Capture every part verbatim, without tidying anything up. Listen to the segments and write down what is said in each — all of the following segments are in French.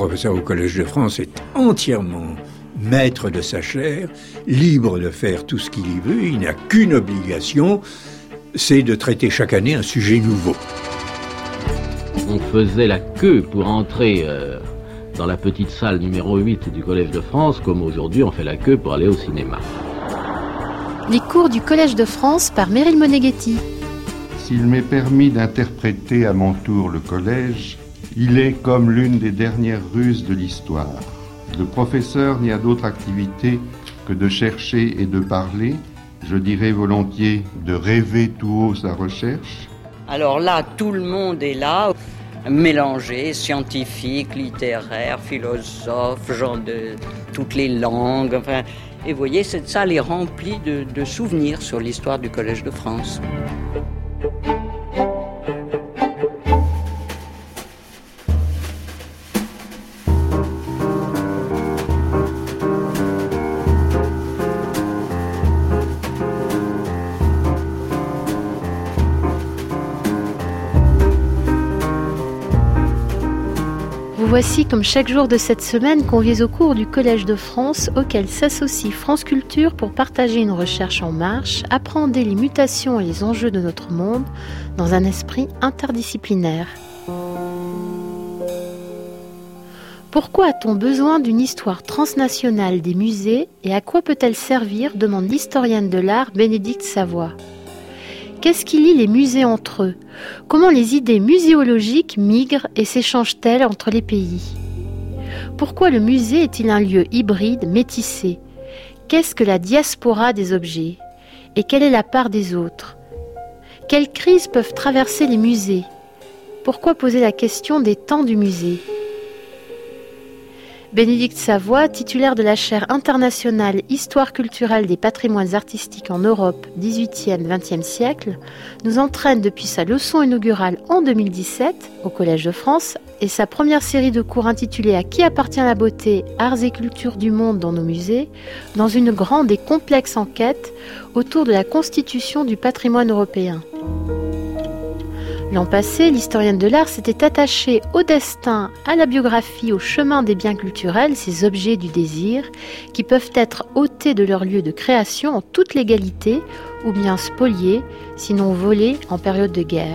professeur au Collège de France est entièrement maître de sa chaire, libre de faire tout ce qu'il y veut. Il n'a qu'une obligation, c'est de traiter chaque année un sujet nouveau. On faisait la queue pour entrer euh, dans la petite salle numéro huit du Collège de France, comme aujourd'hui on fait la queue pour aller au cinéma. Les cours du Collège de France par Meryl Moneghetti. S'il m'est permis d'interpréter à mon tour le collège, il est comme l'une des dernières ruses de l'histoire. Le professeur n'y a d'autre activité que de chercher et de parler, je dirais volontiers de rêver tout haut sa recherche. Alors là, tout le monde est là, mélangé, scientifique, littéraire, philosophe, gens de toutes les langues. Enfin, et vous voyez, cette salle est remplie de, de souvenirs sur l'histoire du Collège de France. Voici, comme chaque jour de cette semaine, conviés au cours du Collège de France, auquel s'associe France Culture pour partager une recherche en marche, appréhender les mutations et les enjeux de notre monde dans un esprit interdisciplinaire. Pourquoi a-t-on besoin d'une histoire transnationale des musées et à quoi peut-elle servir, demande l'historienne de l'art Bénédicte Savoy. Qu'est-ce qui lie les musées entre eux ? Comment les idées muséologiques migrent et s'échangent-elles entre les pays ? Pourquoi le musée est-il un lieu hybride, métissé ? Qu'est-ce que la diaspora des objets ? Et quelle est la part des autres ? Quelles crises peuvent traverser les musées ? Pourquoi poser la question des temps du musée ? Bénédicte Savoy, titulaire de la chaire internationale Histoire culturelle des patrimoines artistiques en Europe dix-huitième vingtième siècle, nous entraîne depuis sa leçon inaugurale en deux mille dix-sept au Collège de France et sa première série de cours intitulée « À qui appartient la beauté, arts et culture du monde dans nos musées ?» dans une grande et complexe enquête autour de la constitution du patrimoine européen. L'an passé, l'historienne de l'art s'était attachée au destin, à la biographie, au chemin des biens culturels, ces objets du désir, qui peuvent être ôtés de leur lieu de création en toute légalité, ou bien spoliés, sinon volés en période de guerre.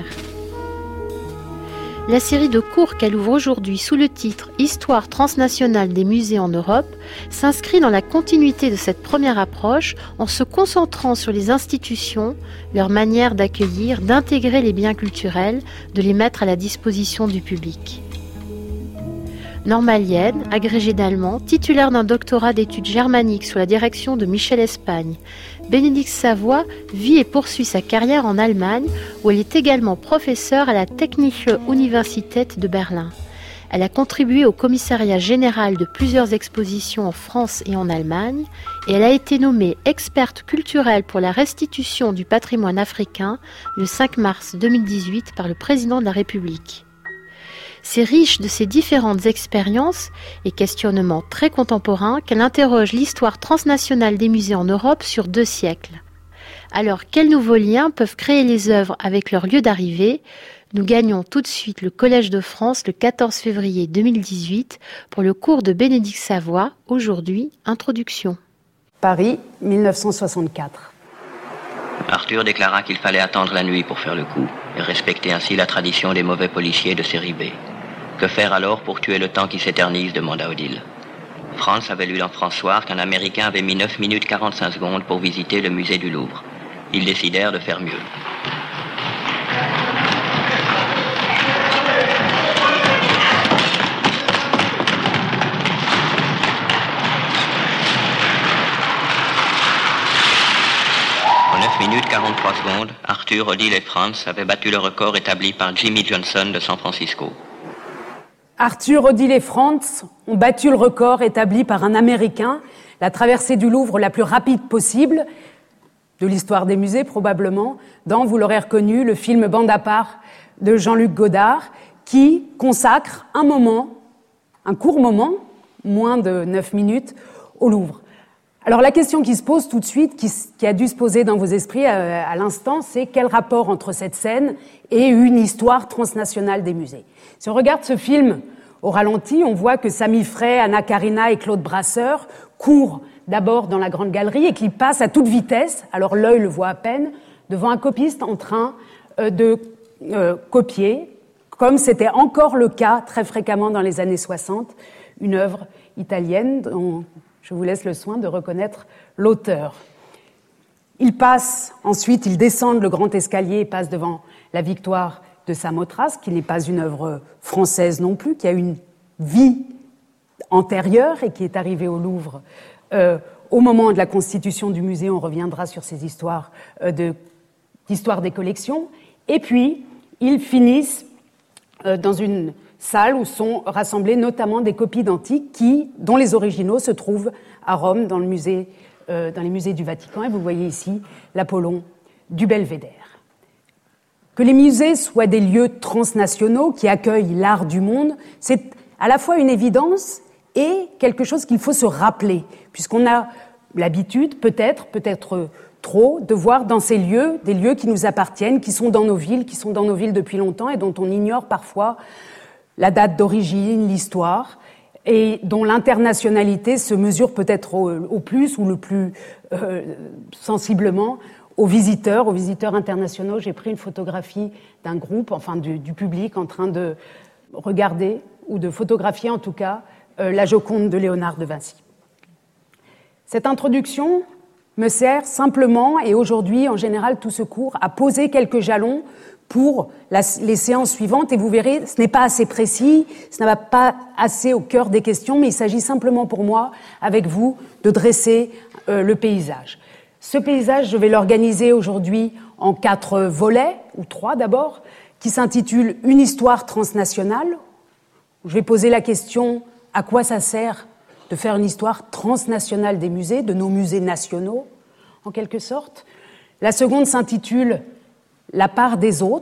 La série de cours qu'elle ouvre aujourd'hui sous le titre « Histoire transnationale des musées en Europe » s'inscrit dans la continuité de cette première approche en se concentrant sur les institutions, leur manière d'accueillir, d'intégrer les biens culturels, de les mettre à la disposition du public. Normalienne, agrégée d'allemand, titulaire d'un doctorat d'études germaniques sous la direction de Michel Espagne, Bénédicte Savoy vit et poursuit sa carrière en Allemagne, où elle est également professeure à la Technische Universität de Berlin. Elle a contribué au commissariat général de plusieurs expositions en France et en Allemagne, et elle a été nommée experte culturelle pour la restitution du patrimoine africain le cinq mars deux mille dix-huit par le président de la République. C'est riche de ces différentes expériences et questionnements très contemporains qu'elle interroge l'histoire transnationale des musées en Europe sur deux siècles. Alors, quels nouveaux liens peuvent créer les œuvres avec leur lieu d'arrivée ? Nous gagnons tout de suite le Collège de France le quatorze février deux mille dix-huit pour le cours de Bénédicte Savoy, aujourd'hui, Introduction. Paris, mille neuf cent soixante-quatre. Arthur déclara qu'il fallait attendre la nuit pour faire le coup et respecter ainsi la tradition des mauvais policiers de série B. Que faire alors pour tuer le temps qui s'éternise, demanda Odile. Franz avait lu dans François qu'un Américain avait mis neuf minutes quarante-cinq secondes pour visiter le musée du Louvre. Ils décidèrent de faire mieux. En neuf minutes quarante-trois secondes, Arthur, Odile et Franz avaient battu le record établi par Jimmy Johnson de San Francisco. Arthur, Odile et Franz ont battu le record établi par un Américain, la traversée du Louvre la plus rapide possible, de l'histoire des musées probablement, dans, vous l'aurez reconnu, le film Bande à part de Jean-Luc Godard, qui consacre un moment, un court moment, moins de neuf minutes, au Louvre. Alors la question qui se pose tout de suite, qui, qui a dû se poser dans vos esprits à, à l'instant, c'est quel rapport entre cette scène et une histoire transnationale des musées ? Si on regarde ce film Au ralenti, on voit que Samy Frey, Anna Karina et Claude Brasseur courent d'abord dans la grande galerie et qu'ils passent à toute vitesse, alors l'œil le voit à peine, devant un copiste en train euh, de euh, copier, comme c'était encore le cas très fréquemment dans les années soixante, une œuvre italienne dont je vous laisse le soin de reconnaître l'auteur. Ils passent, ensuite ils descendent le grand escalier et passent devant la Victoire de Samothrace, qui n'est pas une œuvre française non plus, qui a une vie antérieure et qui est arrivée au Louvre euh, au moment de la constitution du musée. On reviendra sur ces histoires euh, de, d'histoire des collections. Et puis, ils finissent euh, dans une salle où sont rassemblées notamment des copies d'antiques qui, dont les originaux se trouvent à Rome, dans, le musée, euh, dans les musées du Vatican. Et vous voyez ici l'Apollon du Belvédère. Que les musées soient des lieux transnationaux qui accueillent l'art du monde, c'est à la fois une évidence et quelque chose qu'il faut se rappeler, puisqu'on a l'habitude, peut-être, peut-être trop, de voir dans ces lieux des lieux qui nous appartiennent, qui sont dans nos villes, qui sont dans nos villes depuis longtemps et dont on ignore parfois la date d'origine, l'histoire, et dont l'internationalité se mesure peut-être au, au plus ou le plus euh, sensiblement aux visiteurs, aux visiteurs internationaux. J'ai pris une photographie d'un groupe, enfin du, du public, en train de regarder, ou de photographier en tout cas, euh, la Joconde de Léonard de Vinci. Cette introduction me sert simplement, et aujourd'hui en général tout ce cours, à poser quelques jalons pour la, les séances suivantes, et vous verrez, ce n'est pas assez précis, ce n'est pas assez au cœur des questions, mais il s'agit simplement pour moi, avec vous, de dresser euh, le paysage. Ce paysage, je vais l'organiser aujourd'hui en quatre volets, ou trois d'abord, qui s'intitulent « Une histoire transnationale ». Je vais poser la question « À quoi ça sert de faire une histoire transnationale des musées, de nos musées nationaux, en quelque sorte ». La seconde s'intitule « La part des autres ».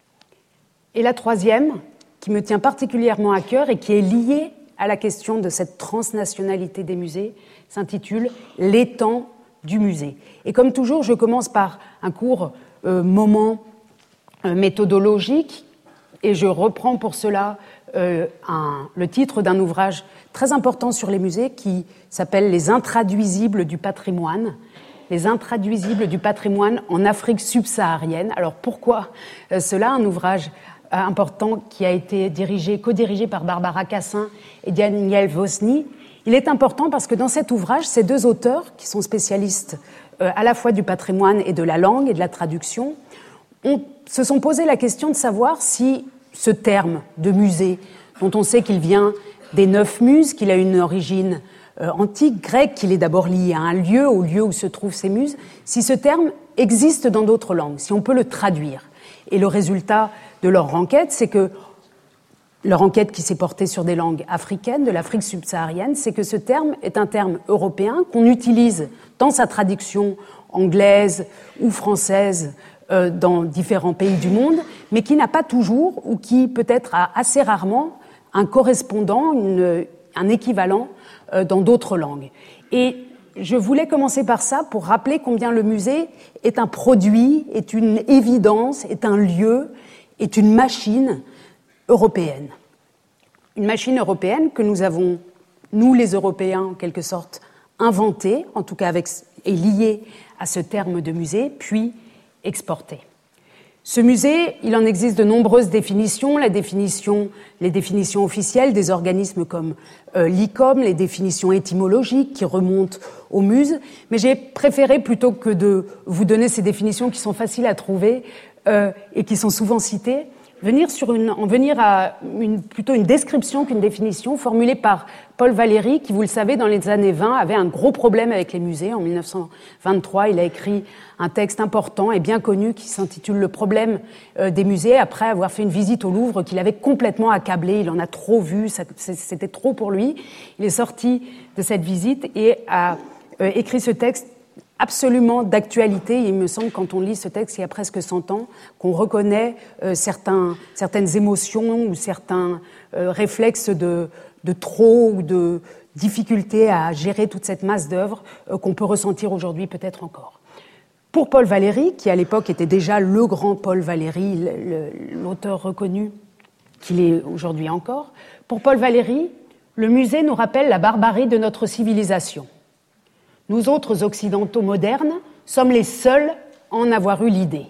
Et la troisième, qui me tient particulièrement à cœur et qui est liée à la question de cette transnationalité des musées, s'intitule « L'étang du musée ». Et comme toujours, je commence par un court euh, moment euh, méthodologique et je reprends pour cela euh, un, le titre d'un ouvrage très important sur les musées qui s'appelle « Les intraduisibles du patrimoine ». Les intraduisibles du patrimoine en Afrique subsaharienne. Alors pourquoi euh, cela ? Un ouvrage euh, important qui a été dirigé, co-dirigé par Barbara Cassin et Daniel Vosny. Il est important parce que dans cet ouvrage, ces deux auteurs, qui sont spécialistes euh, à la fois du patrimoine et de la langue et de la traduction, ont, se sont posé la question de savoir si ce terme de musée, dont on sait qu'il vient des neuf muses, qu'il a une origine euh, antique, grecque, qu'il est d'abord lié à un lieu, au lieu où se trouvent ces muses, si ce terme existe dans d'autres langues, si on peut le traduire. Et le résultat de leur enquête, c'est que leur enquête qui s'est portée sur des langues africaines, de l'Afrique subsaharienne, c'est que ce terme est un terme européen qu'on utilise dans sa traduction anglaise ou française euh, dans différents pays du monde, mais qui n'a pas toujours, ou qui peut-être a assez rarement, un correspondant, une, un équivalent euh, dans d'autres langues. Et je voulais commencer par ça pour rappeler combien le musée est un produit, est une évidence, est un lieu, est une machine européenne. Une machine européenne que nous avons, nous les Européens, en quelque sorte, inventée, en tout cas avec, et liée à ce terme de musée, puis exportée. Ce musée, il en existe de nombreuses définitions, la définition, les définitions officielles des organismes comme euh, l'I C O M, les définitions étymologiques qui remontent aux muses, mais j'ai préféré, plutôt que de vous donner ces définitions qui sont faciles à trouver euh, et qui sont souvent citées, venir sur une, en venir à une, plutôt une description qu'une définition formulée par Paul Valéry, qui, vous le savez, dans les années vingt, avait un gros problème avec les musées. En mille neuf cent vingt-trois, il a écrit un texte important et bien connu qui s'intitule « Le problème euh, des musées », après avoir fait une visite au Louvre qu'il avait complètement accablé. Il en a trop vu, ça, c'était trop pour lui. Il est sorti de cette visite et a euh, écrit ce texte absolument d'actualité. Il me semble, quand on lit ce texte il y a presque cent ans, qu'on reconnaît euh, certains, certaines émotions ou certains euh, réflexes de, de trop ou de difficulté à gérer toute cette masse d'œuvres euh, qu'on peut ressentir aujourd'hui peut-être encore. Pour Paul Valéry, qui à l'époque était déjà le grand Paul Valéry, l'auteur reconnu qu'il est aujourd'hui encore. Pour Paul Valéry, le musée nous rappelle la barbarie de notre civilisation. Nous autres occidentaux modernes sommes les seuls à en avoir eu l'idée.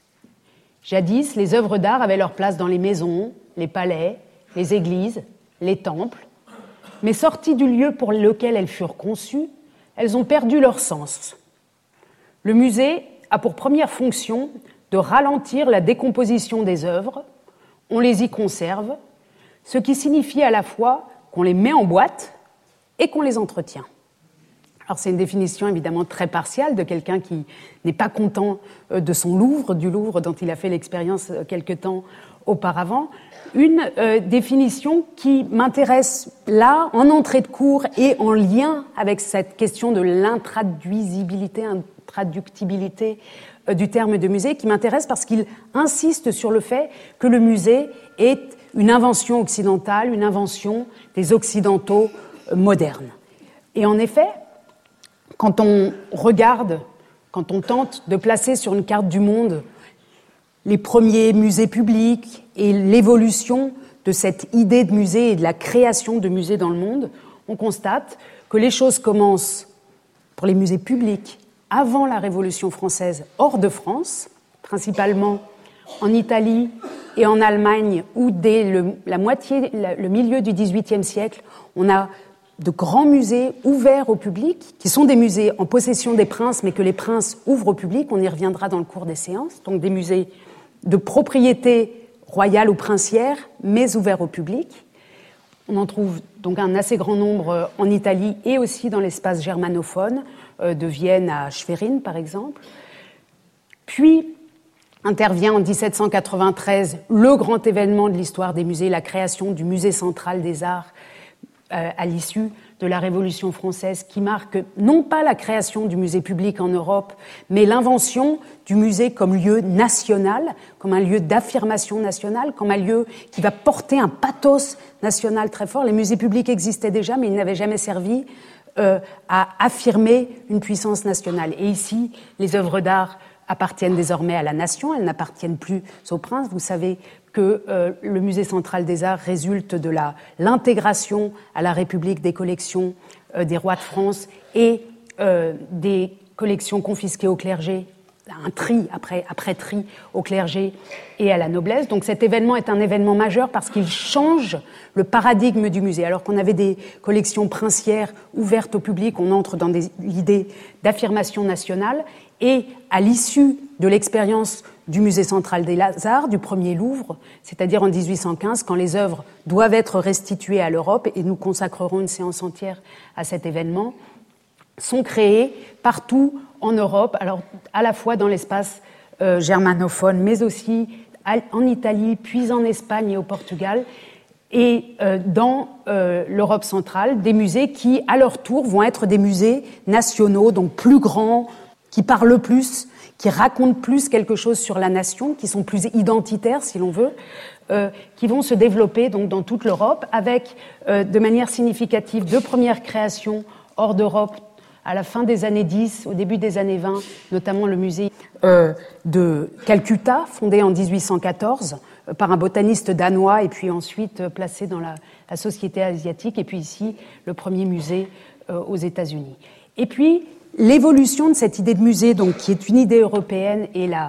Jadis, les œuvres d'art avaient leur place dans les maisons, les palais, les églises, les temples, mais sorties du lieu pour lequel elles furent conçues, elles ont perdu leur sens. Le musée a pour première fonction de ralentir la décomposition des œuvres, on les y conserve, ce qui signifie à la fois qu'on les met en boîte et qu'on les entretient. Alors c'est une définition évidemment très partiale de quelqu'un qui n'est pas content de son Louvre, du Louvre dont il a fait l'expérience quelque temps auparavant. Une euh, définition qui m'intéresse là, en entrée de cours et en lien avec cette question de l'intraduisibilité, intraductibilité euh, du terme de musée, qui m'intéresse parce qu'il insiste sur le fait que le musée est une invention occidentale, une invention des Occidentaux euh, modernes. Et en effet, quand on regarde, quand on tente de placer sur une carte du monde les premiers musées publics et l'évolution de cette idée de musée et de la création de musées dans le monde, on constate que les choses commencent pour les musées publics avant la Révolution française hors de France, principalement en Italie et en Allemagne, où dès le, la moitié, le milieu du dix-huitième siècle, on a de grands musées ouverts au public, qui sont des musées en possession des princes, mais que les princes ouvrent au public, on y reviendra dans le cours des séances, donc des musées de propriété royale ou princière, mais ouverts au public. On en trouve donc un assez grand nombre en Italie et aussi dans l'espace germanophone, de Vienne à Schwerin par exemple. Puis intervient en dix-sept cent quatre-vingt-treize le grand événement de l'histoire des musées, la création du Musée central des arts euh, à l'issue de la Révolution française, qui marque non pas la création du musée public en Europe, mais l'invention du musée comme lieu national, comme un lieu d'affirmation nationale, comme un lieu qui va porter un pathos national très fort. Les musées publics existaient déjà, mais ils n'avaient jamais servi euh, à affirmer une puissance nationale. Et ici, les œuvres d'art appartiennent désormais à la nation, elles n'appartiennent plus aux princes. Vous savez que euh, le Musée central des arts résulte de la, l'intégration à la République des collections euh, des rois de France et euh, des collections confisquées au clergé, un tri, après, après tri, au clergé et à la noblesse. Donc cet événement est un événement majeur parce qu'il change le paradigme du musée. Alors qu'on avait des collections princières ouvertes au public, on entre dans des, l'idée d'affirmation nationale. Et à l'issue de l'expérience du Musée central des arts, du premier Louvre, c'est-à-dire en dix-huit cent quinze, quand les œuvres doivent être restituées à l'Europe, et nous consacrerons une séance entière à cet événement, sont créées partout en Europe, alors à la fois dans l'espace euh, germanophone, mais aussi en Italie, puis en Espagne et au Portugal, et euh, dans euh, l'Europe centrale, des musées qui, à leur tour, vont être des musées nationaux, donc plus grands, qui parlent plus, qui racontent plus quelque chose sur la nation, qui sont plus identitaires, si l'on veut, euh, qui vont se développer donc dans toute l'Europe, avec euh, de manière significative deux premières créations hors d'Europe à la fin des années dix, au début des années vingt, notamment le musée euh, de Calcutta, fondé en dix-huit cent quatorze euh, par un botaniste danois, et puis ensuite euh, placé dans la, la Société asiatique, et puis ici, le premier musée euh, aux États-Unis. Et puis, l'évolution de cette idée de musée, donc, qui est une idée européenne, et la,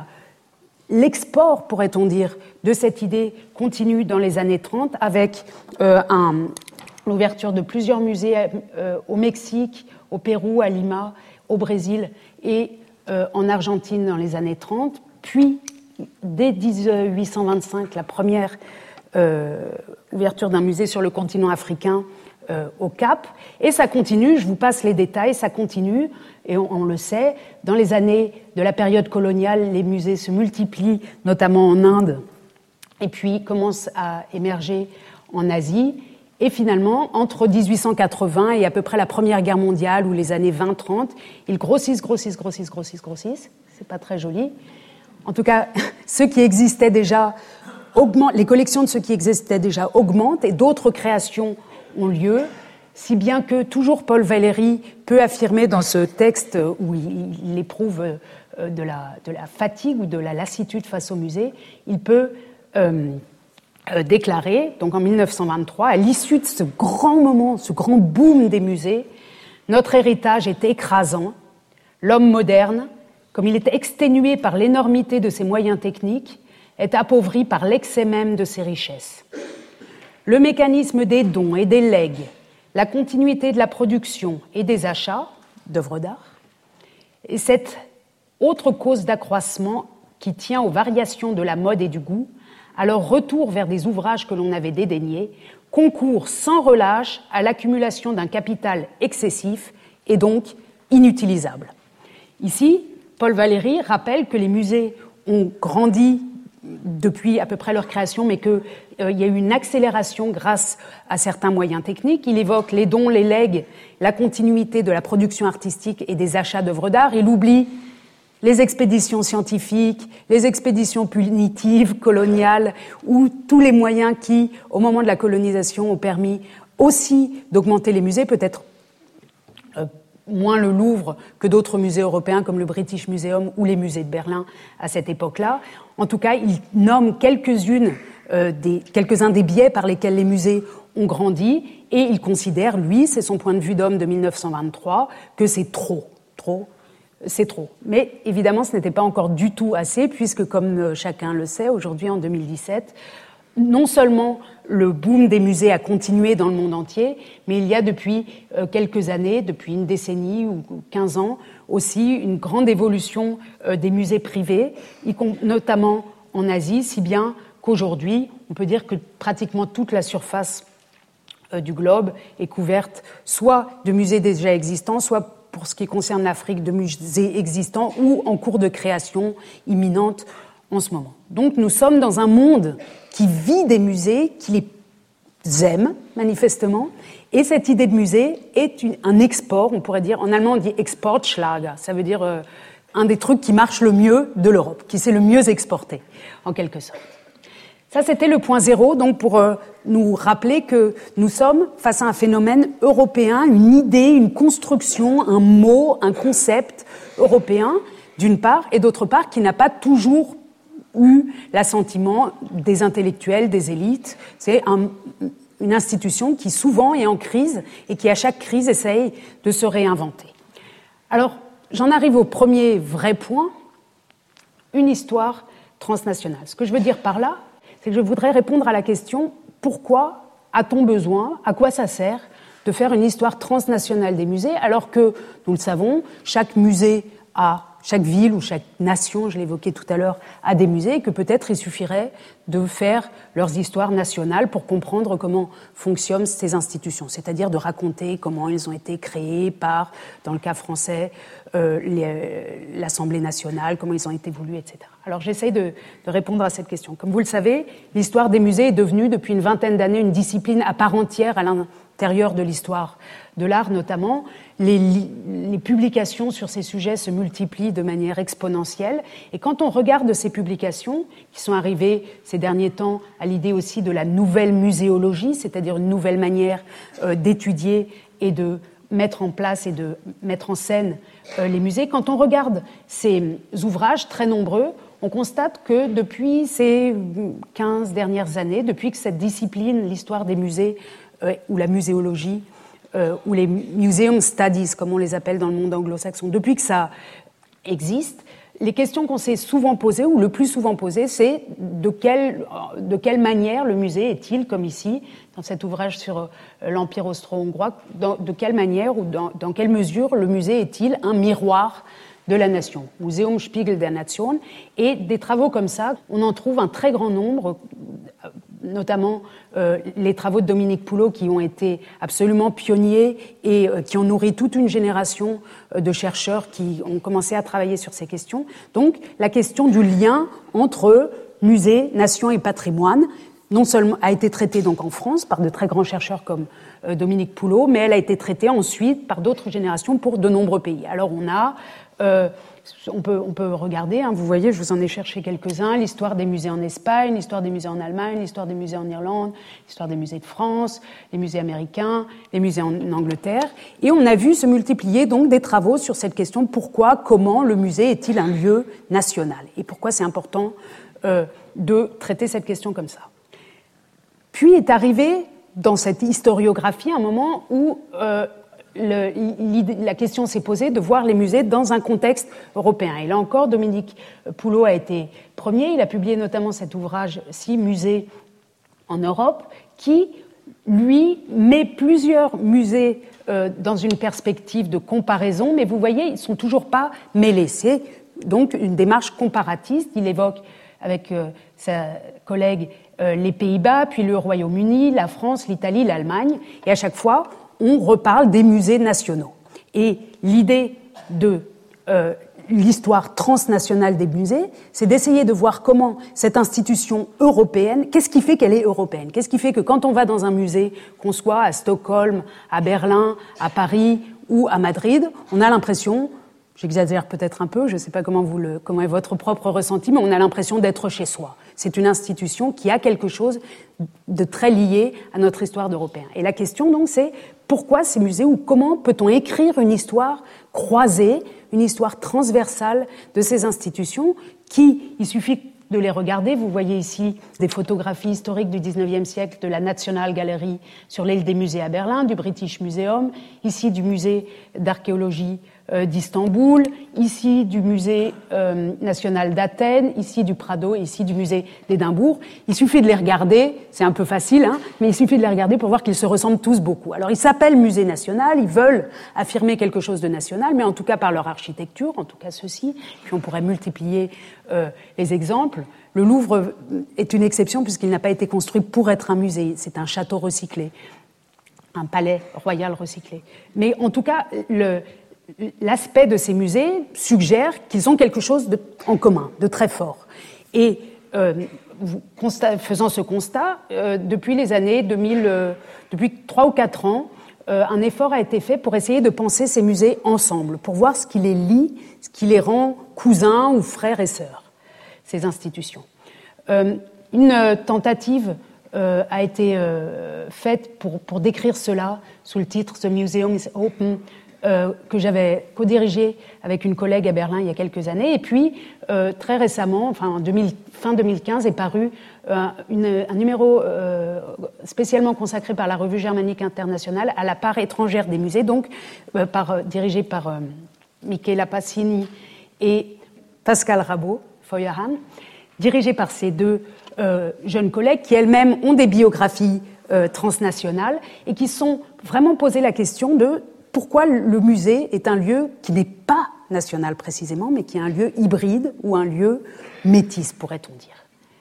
l'export, pourrait-on dire, de cette idée continue dans les années trente, avec euh, un, l'ouverture de plusieurs musées euh, au Mexique, au Pérou, à Lima, au Brésil et euh, en Argentine dans les années trente. Puis, dès dix-huit cent vingt-cinq, la première euh, ouverture d'un musée sur le continent africain euh, au Cap. Et ça continue, je vous passe les détails, ça continue. Et on, on le sait, dans les années de la période coloniale, les musées se multiplient, notamment en Inde, et puis commencent à émerger en Asie. Et finalement, entre dix-huit cent quatre-vingts et à peu près la Première Guerre mondiale, ou les années vingt trente, ils grossissent, grossissent, grossissent, grossissent, grossissent. C'est pas très joli. En tout cas, ceux qui existaient déjà augmentent, les collections de ceux qui existaient déjà augmentent, et d'autres créations ont lieu. Si bien que toujours Paul Valéry peut affirmer dans ce texte où il, il éprouve de la, de la fatigue ou de la lassitude face au musée, il peut euh, euh, déclaré, donc en mille neuf cent vingt-trois, à l'issue de ce grand moment, ce grand boom des musées, notre héritage est écrasant. L'homme moderne, comme il est exténué par l'énormité de ses moyens techniques, est appauvri par l'excès même de ses richesses. Le mécanisme des dons et des legs, la continuité de la production et des achats d'œuvres d'art, et cette autre cause d'accroissement qui tient aux variations de la mode et du goût, à leur retour vers des ouvrages que l'on avait dédaignés, concourt sans relâche à l'accumulation d'un capital excessif et donc inutilisable. Ici, Paul Valéry rappelle que les musées ont grandi depuis à peu près leur création, mais qu'il euh, y a eu une accélération grâce à certains moyens techniques. Il évoque les dons, les legs, la continuité de la production artistique et des achats d'œuvres d'art. Il oublie les expéditions scientifiques, les expéditions punitives, coloniales, ou tous les moyens qui, au moment de la colonisation, ont permis aussi d'augmenter les musées, peut-être euh, moins le Louvre que d'autres musées européens comme le British Museum ou les musées de Berlin à cette époque-là. En tout cas, il nomme quelques-unes, euh, des, quelques-uns des biais par lesquels les musées ont grandi et il considère, lui, c'est son point de vue d'homme de mille neuf cent vingt-trois, que c'est trop, trop, c'est trop. Mais évidemment, ce n'était pas encore du tout assez puisque, comme chacun le sait, aujourd'hui en deux mille dix-sept, non seulement le boom des musées a continué dans le monde entier, mais il y a depuis euh, quelques années, depuis une décennie ou quinze ans, aussi une grande évolution euh, des musées privés, notamment en Asie, si bien qu'aujourd'hui, on peut dire que pratiquement toute la surface euh, du globe est couverte soit de musées déjà existants, soit pour ce qui concerne l'Afrique, de musées existants ou en cours de création imminente en ce moment. Donc nous sommes dans un monde qui vit des musées, qui les aime manifestement, et cette idée de musée est une, un export, on pourrait dire, en allemand on dit Exportschlager, ça veut dire euh, un des trucs qui marche le mieux de l'Europe, qui s'est le mieux exporté, en quelque sorte. Ça, c'était le point zéro, donc pour euh, nous rappeler que nous sommes face à un phénomène européen, une idée, une construction, un mot, un concept européen, d'une part, et d'autre part, qui n'a pas toujours eu l'assentiment des intellectuels, des élites. C'est un, une institution qui souvent est en crise et qui à chaque crise essaye de se réinventer. Alors, j'en arrive au premier vrai point, une histoire transnationale. Ce que je veux dire par là, c'est que je voudrais répondre à la question « Pourquoi a-t-on besoin, à quoi ça sert de faire une histoire transnationale des musées ?» alors que, nous le savons, chaque musée a chaque ville ou chaque nation, je l'évoquais tout à l'heure, a des musées et que peut-être il suffirait de faire leurs histoires nationales pour comprendre comment fonctionnent ces institutions, c'est-à-dire de raconter comment ils ont été créés par, dans le cas français, euh, les, l'Assemblée nationale, comment ils ont été voulus, et cetera. Alors j'essaye de, de répondre à cette question. Comme vous le savez, l'histoire des musées est devenue depuis une vingtaine d'années une discipline à part entière à l'intérieur de l'histoire de l'art notamment. Les, les publications sur ces sujets se multiplient de manière exponentielle. Et quand on regarde ces publications, qui sont arrivées ces derniers temps à l'idée aussi de la nouvelle muséologie, c'est-à-dire une nouvelle manière euh, d'étudier et de mettre en place et de mettre en scène euh, les musées, quand on regarde ces ouvrages très nombreux, on constate que depuis ces quinze dernières années, depuis que cette discipline, l'histoire des musées euh, ou la muséologie, Euh, ou les museum studies, comme on les appelle dans le monde anglo-saxon, depuis que ça existe, les questions qu'on s'est souvent posées, ou le plus souvent posées, c'est de quelle, de quelle manière le musée est-il, comme ici, dans cet ouvrage sur euh, l'Empire austro-hongrois, dans, de quelle manière ou dans, dans quelle mesure le musée est-il un miroir de la nation, Museum Spiegel der Nation, et des travaux comme ça, on en trouve un très grand nombre, notamment euh, les travaux de Dominique Poulot qui ont été absolument pionniers et euh, qui ont nourri toute une génération euh, de chercheurs qui ont commencé à travailler sur ces questions. Donc la question du lien entre musée, nation et patrimoine non seulement a été traitée donc en France par de très grands chercheurs comme euh, Dominique Poulot, mais elle a été traitée ensuite par d'autres générations pour de nombreux pays. Alors on a euh, On peut, on peut regarder, hein, vous voyez, je vous en ai cherché quelques-uns, l'histoire des musées en Espagne, l'histoire des musées en Allemagne, l'histoire des musées en Irlande, l'histoire des musées de France, les musées américains, les musées en, en Angleterre. Et on a vu se multiplier donc des travaux sur cette question, pourquoi, comment le musée est-il un lieu national ? Et pourquoi c'est important euh, de traiter cette question comme ça ? Puis est arrivé dans cette historiographie un moment où euh, le, la question s'est posée de voir les musées dans un contexte européen. Et là encore, Dominique Poulot a été premier. Il a publié notamment cet ouvrage « Six musées en Europe » qui, lui, met plusieurs musées euh, dans une perspective de comparaison, mais vous voyez, ils ne sont toujours pas mêlés. C'est donc une démarche comparatiste. Il évoque avec euh, sa collègue euh, les Pays-Bas, puis le Royaume-Uni, la France, l'Italie, l'Allemagne, et à chaque fois, on reparle des musées nationaux. Et l'idée de euh, l'histoire transnationale des musées, c'est d'essayer de voir comment cette institution européenne, qu'est-ce qui fait qu'elle est européenne ? Qu'est-ce qui fait que quand on va dans un musée, qu'on soit à Stockholm, à Berlin, à Paris ou à Madrid, on a l'impression, j'exagère peut-être un peu, je ne sais pas comment, vous le, comment est votre propre ressenti, mais on a l'impression d'être chez soi. C'est une institution qui a quelque chose de très lié à notre histoire d'Européens. Et la question donc c'est pourquoi ces musées ou comment peut-on écrire une histoire croisée, une histoire transversale de ces institutions qui, il suffit de les regarder. Vous voyez ici des photographies historiques du dix-neuvième siècle de la National Gallery sur l'aile des musées à Berlin, du British Museum, ici du musée d'archéologie euh, d'Istanbul, ici du musée euh, national d'Athènes, ici du Prado, ici du musée d'Édimbourg. Il suffit de les regarder, c'est un peu facile, hein, mais il suffit de les regarder pour voir qu'ils se ressemblent tous beaucoup. Alors ils s'appellent musée national, ils veulent affirmer quelque chose de national, mais en tout cas par leur architecture, en tout cas ceci, puis on pourrait multiplier euh, les exemples. Le Louvre est une exception puisqu'il n'a pas été construit pour être un musée, c'est un château recyclé, un palais royal recyclé. Mais en tout cas, le, l'aspect de ces musées suggère qu'ils ont quelque chose de, en commun, de très fort. Et euh, constat, faisant ce constat, euh, depuis les années deux mille, euh, depuis trois ou quatre ans, euh, un effort a été fait pour essayer de penser ces musées ensemble, pour voir ce qui les lie, ce qui les rend cousins ou frères et sœurs, ces institutions. Euh, une tentative euh, a été euh, faite pour, pour décrire cela sous le titre « The Museum is Open », Euh, que j'avais co-dirigé avec une collègue à Berlin il y a quelques années. Et puis, euh, très récemment, enfin, en deux mille, fin deux mille quinze, est paru euh, une, un numéro euh, spécialement consacré par la Revue Germanique Internationale à la part étrangère des musées, donc euh, par, euh, dirigé par euh, Michela Passini et Pascal Rabot, Feuerhahn, dirigé par ces deux euh, jeunes collègues qui elles-mêmes ont des biographies euh, transnationales et qui sont vraiment posé la question de pourquoi le musée est un lieu qui n'est pas national précisément, mais qui est un lieu hybride ou un lieu métis, pourrait-on dire.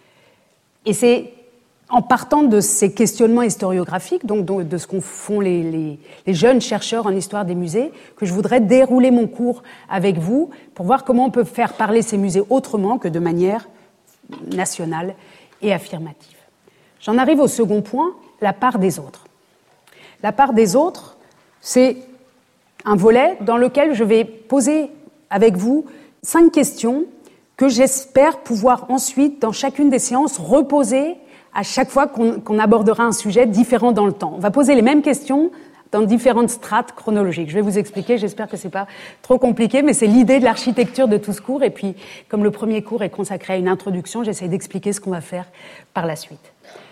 Et c'est en partant de ces questionnements historiographiques, donc de ce qu'ont font les, les, les jeunes chercheurs en histoire des musées, que je voudrais dérouler mon cours avec vous pour voir comment on peut faire parler ces musées autrement que de manière nationale et affirmative. J'en arrive au second point, la part des autres. La part des autres, c'est un volet dans lequel je vais poser avec vous cinq questions que j'espère pouvoir ensuite, dans chacune des séances, reposer à chaque fois qu'on, qu'on abordera un sujet différent dans le temps. On va poser les mêmes questions dans différentes strates chronologiques. Je vais vous expliquer, j'espère que c'est pas trop compliqué, mais c'est l'idée de l'architecture de tout ce cours. Et puis, comme le premier cours est consacré à une introduction, j'essaie d'expliquer ce qu'on va faire par la suite.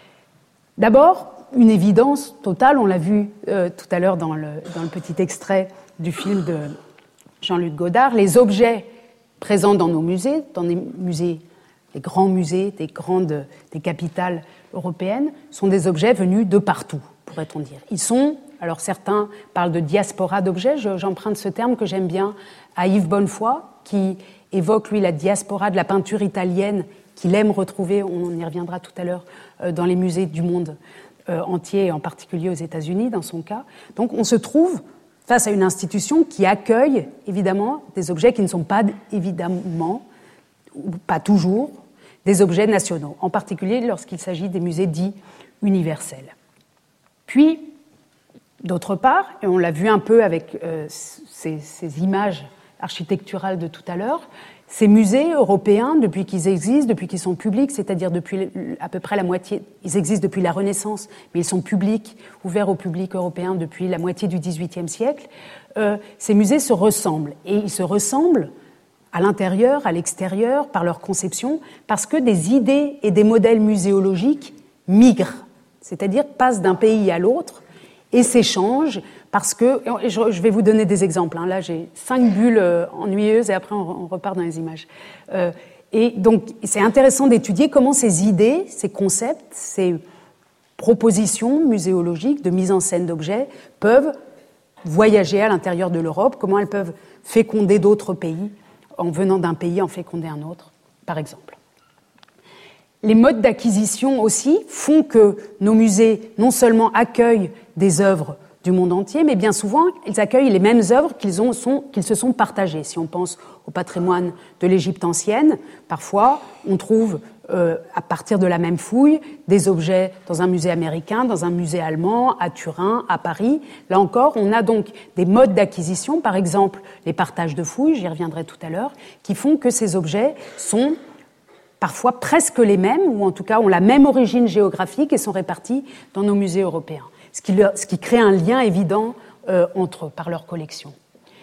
D'abord, une évidence totale, on l'a vu euh, tout à l'heure dans le, dans le petit extrait du film de Jean-Luc Godard, les objets présents dans nos musées, dans les musées, les grands musées des grandes, des capitales européennes, sont des objets venus de partout, pourrait-on dire. Ils sont, alors certains parlent de diaspora d'objets, je, j'emprunte ce terme que j'aime bien à Yves Bonnefoy, qui évoque, lui, la diaspora de la peinture italienne, qu'il aime retrouver, on y reviendra tout à l'heure, euh, dans les musées du monde euh, entier, et en particulier aux États-Unis, dans son cas. Donc on se trouve face à une institution qui accueille, évidemment, des objets qui ne sont pas, évidemment, ou pas toujours, des objets nationaux, en particulier lorsqu'il s'agit des musées dits universels. Puis, d'autre part, et on l'a vu un peu avec euh, ces, ces images architecturales de tout à l'heure, ces musées européens, depuis qu'ils existent, depuis qu'ils sont publics, c'est-à-dire depuis à peu près la moitié, ils existent depuis la Renaissance, mais ils sont publics, ouverts au public européen depuis la moitié du dix-huitième siècle, euh, ces musées se ressemblent. Et ils se ressemblent à l'intérieur, à l'extérieur, par leur conception, parce que des idées et des modèles muséologiques migrent c'est-à-dire passent d'un pays à l'autre et s'échangent parce que, et je vais vous donner des exemples, hein, là j'ai cinq bulles euh, ennuyeuses et après on, on repart dans les images. Euh, et donc c'est intéressant d'étudier comment ces idées, ces concepts, ces propositions muséologiques de mise en scène d'objets peuvent voyager à l'intérieur de l'Europe, comment elles peuvent féconder d'autres pays, en venant d'un pays en féconder un autre, par exemple. Les modes d'acquisition aussi font que nos musées non seulement accueillent des œuvres du monde entier, mais bien souvent, ils accueillent les mêmes œuvres qu'ils, ont, sont, qu'ils se sont partagées. Si on pense au patrimoine de l'Égypte ancienne, parfois, on trouve, euh, à partir de la même fouille, des objets dans un musée américain, dans un musée allemand, à Turin, à Paris. Là encore, on a donc des modes d'acquisition, par exemple les partages de fouilles, j'y reviendrai tout à l'heure, qui font que ces objets sont parfois presque les mêmes, ou en tout cas ont la même origine géographique et sont répartis dans nos musées européens, ce qui, ce qui crée un lien évident euh, entre eux, par leur collection.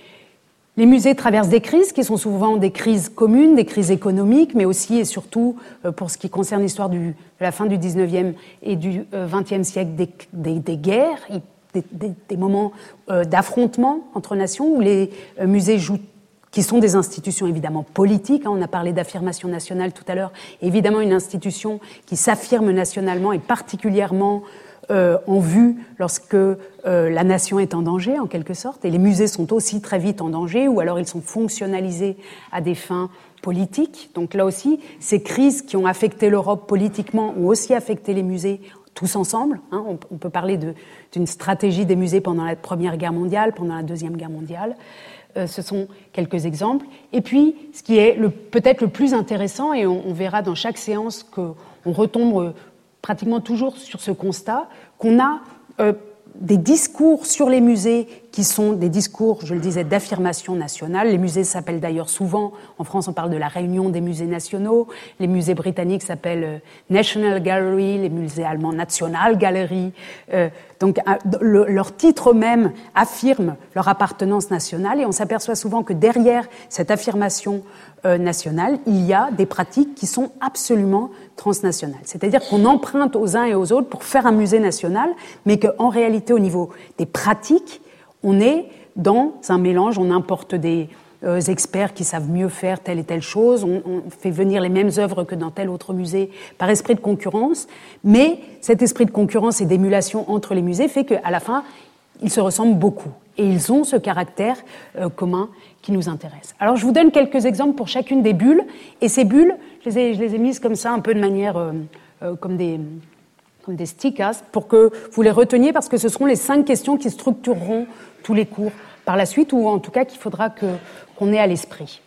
Les musées traversent des crises qui sont souvent des crises communes, des crises économiques, mais aussi et surtout, euh, pour ce qui concerne l'histoire du, de la fin du dix-neuvième et du euh, vingtième siècle, des, des, des guerres, des, des, des moments euh, d'affrontement entre nations où les euh, musées jouent, qui sont des institutions évidemment politiques, hein, on a parlé d'affirmation nationale tout à l'heure, évidemment une institution qui s'affirme nationalement et particulièrement euh, en vue lorsque euh, la nation est en danger en quelque sorte, et les musées sont aussi très vite en danger, ou alors ils sont fonctionnalisés à des fins politiques. Donc là aussi, ces crises qui ont affecté l'Europe politiquement ont aussi affecté les musées tous ensemble, hein. on, on peut parler de, d'une stratégie des musées pendant la Première Guerre mondiale, pendant la Deuxième Guerre mondiale. Euh, ce sont quelques exemples. Et puis, ce qui est le, peut-être le plus intéressant, et on, on verra dans chaque séance qu'on retombe euh, pratiquement toujours sur ce constat, qu'on a euh, des discours sur les musées qui sont des discours, je le disais, d'affirmation nationale. Les musées s'appellent d'ailleurs souvent, en France on parle de la réunion des musées nationaux, les musées britanniques s'appellent National Gallery, les musées allemands National Gallery. Euh, donc le, leur titre même affirme leur appartenance nationale, et on s'aperçoit souvent que derrière cette affirmation euh, nationale, il y a des pratiques qui sont absolument transnationales. C'est-à-dire qu'on emprunte aux uns et aux autres pour faire un musée national, mais qu'en réalité, au niveau des pratiques, on est dans un mélange, on importe des euh, experts qui savent mieux faire telle et telle chose, on, on fait venir les mêmes œuvres que dans tel autre musée par esprit de concurrence, mais cet esprit de concurrence et d'émulation entre les musées fait qu'à la fin, ils se ressemblent beaucoup et ils ont ce caractère euh, commun qui nous intéresse. Alors je vous donne quelques exemples pour chacune des bulles, et ces bulles, je les ai, je les ai mises comme ça, un peu de manière euh, euh, comme des... comme des stickers, pour que vous les reteniez, parce que ce seront les cinq questions qui structureront tous les cours par la suite, ou en tout cas qu'il faudra que, qu'on ait à l'esprit.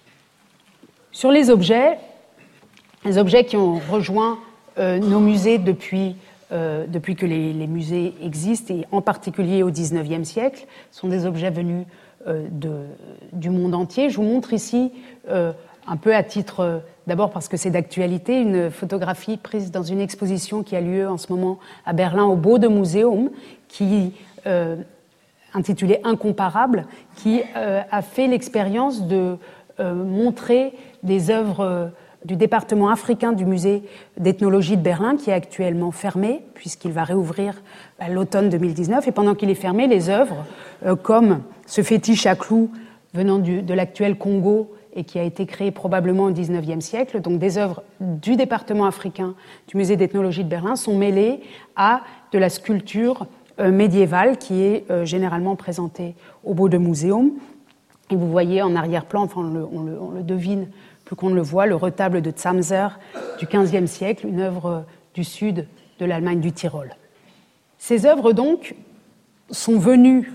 Sur les objets, les objets qui ont rejoint euh, nos musées depuis, euh, depuis que les, les musées existent, et en particulier au dix-neuvième siècle, sont des objets venus euh, de, du monde entier. Je vous montre ici, euh, un peu à titre... Euh, D'abord parce que c'est d'actualité, une photographie prise dans une exposition qui a lieu en ce moment à Berlin au Bode Museum, qui euh, intitulée Incomparable, qui euh, a fait l'expérience de euh, montrer des œuvres euh, du département africain du musée d'ethnologie de Berlin, qui est actuellement fermé, puisqu'il va réouvrir à l'automne deux mille dix-neuf. Et pendant qu'il est fermé, les œuvres, euh, comme ce fétiche à clous venant du, de l'actuel Congo, et qui a été créé probablement au dix-neuvième siècle, donc des œuvres du département africain du musée d'ethnologie de Berlin, sont mêlées à de la sculpture euh, médiévale qui est euh, généralement présentée au Bode Museum. Et vous voyez en arrière-plan, enfin on le, on le, on le devine plus qu'on ne le voit, le retable de Zamser du quinzième siècle, une œuvre du sud de l'Allemagne du Tyrol. Ces œuvres donc sont venues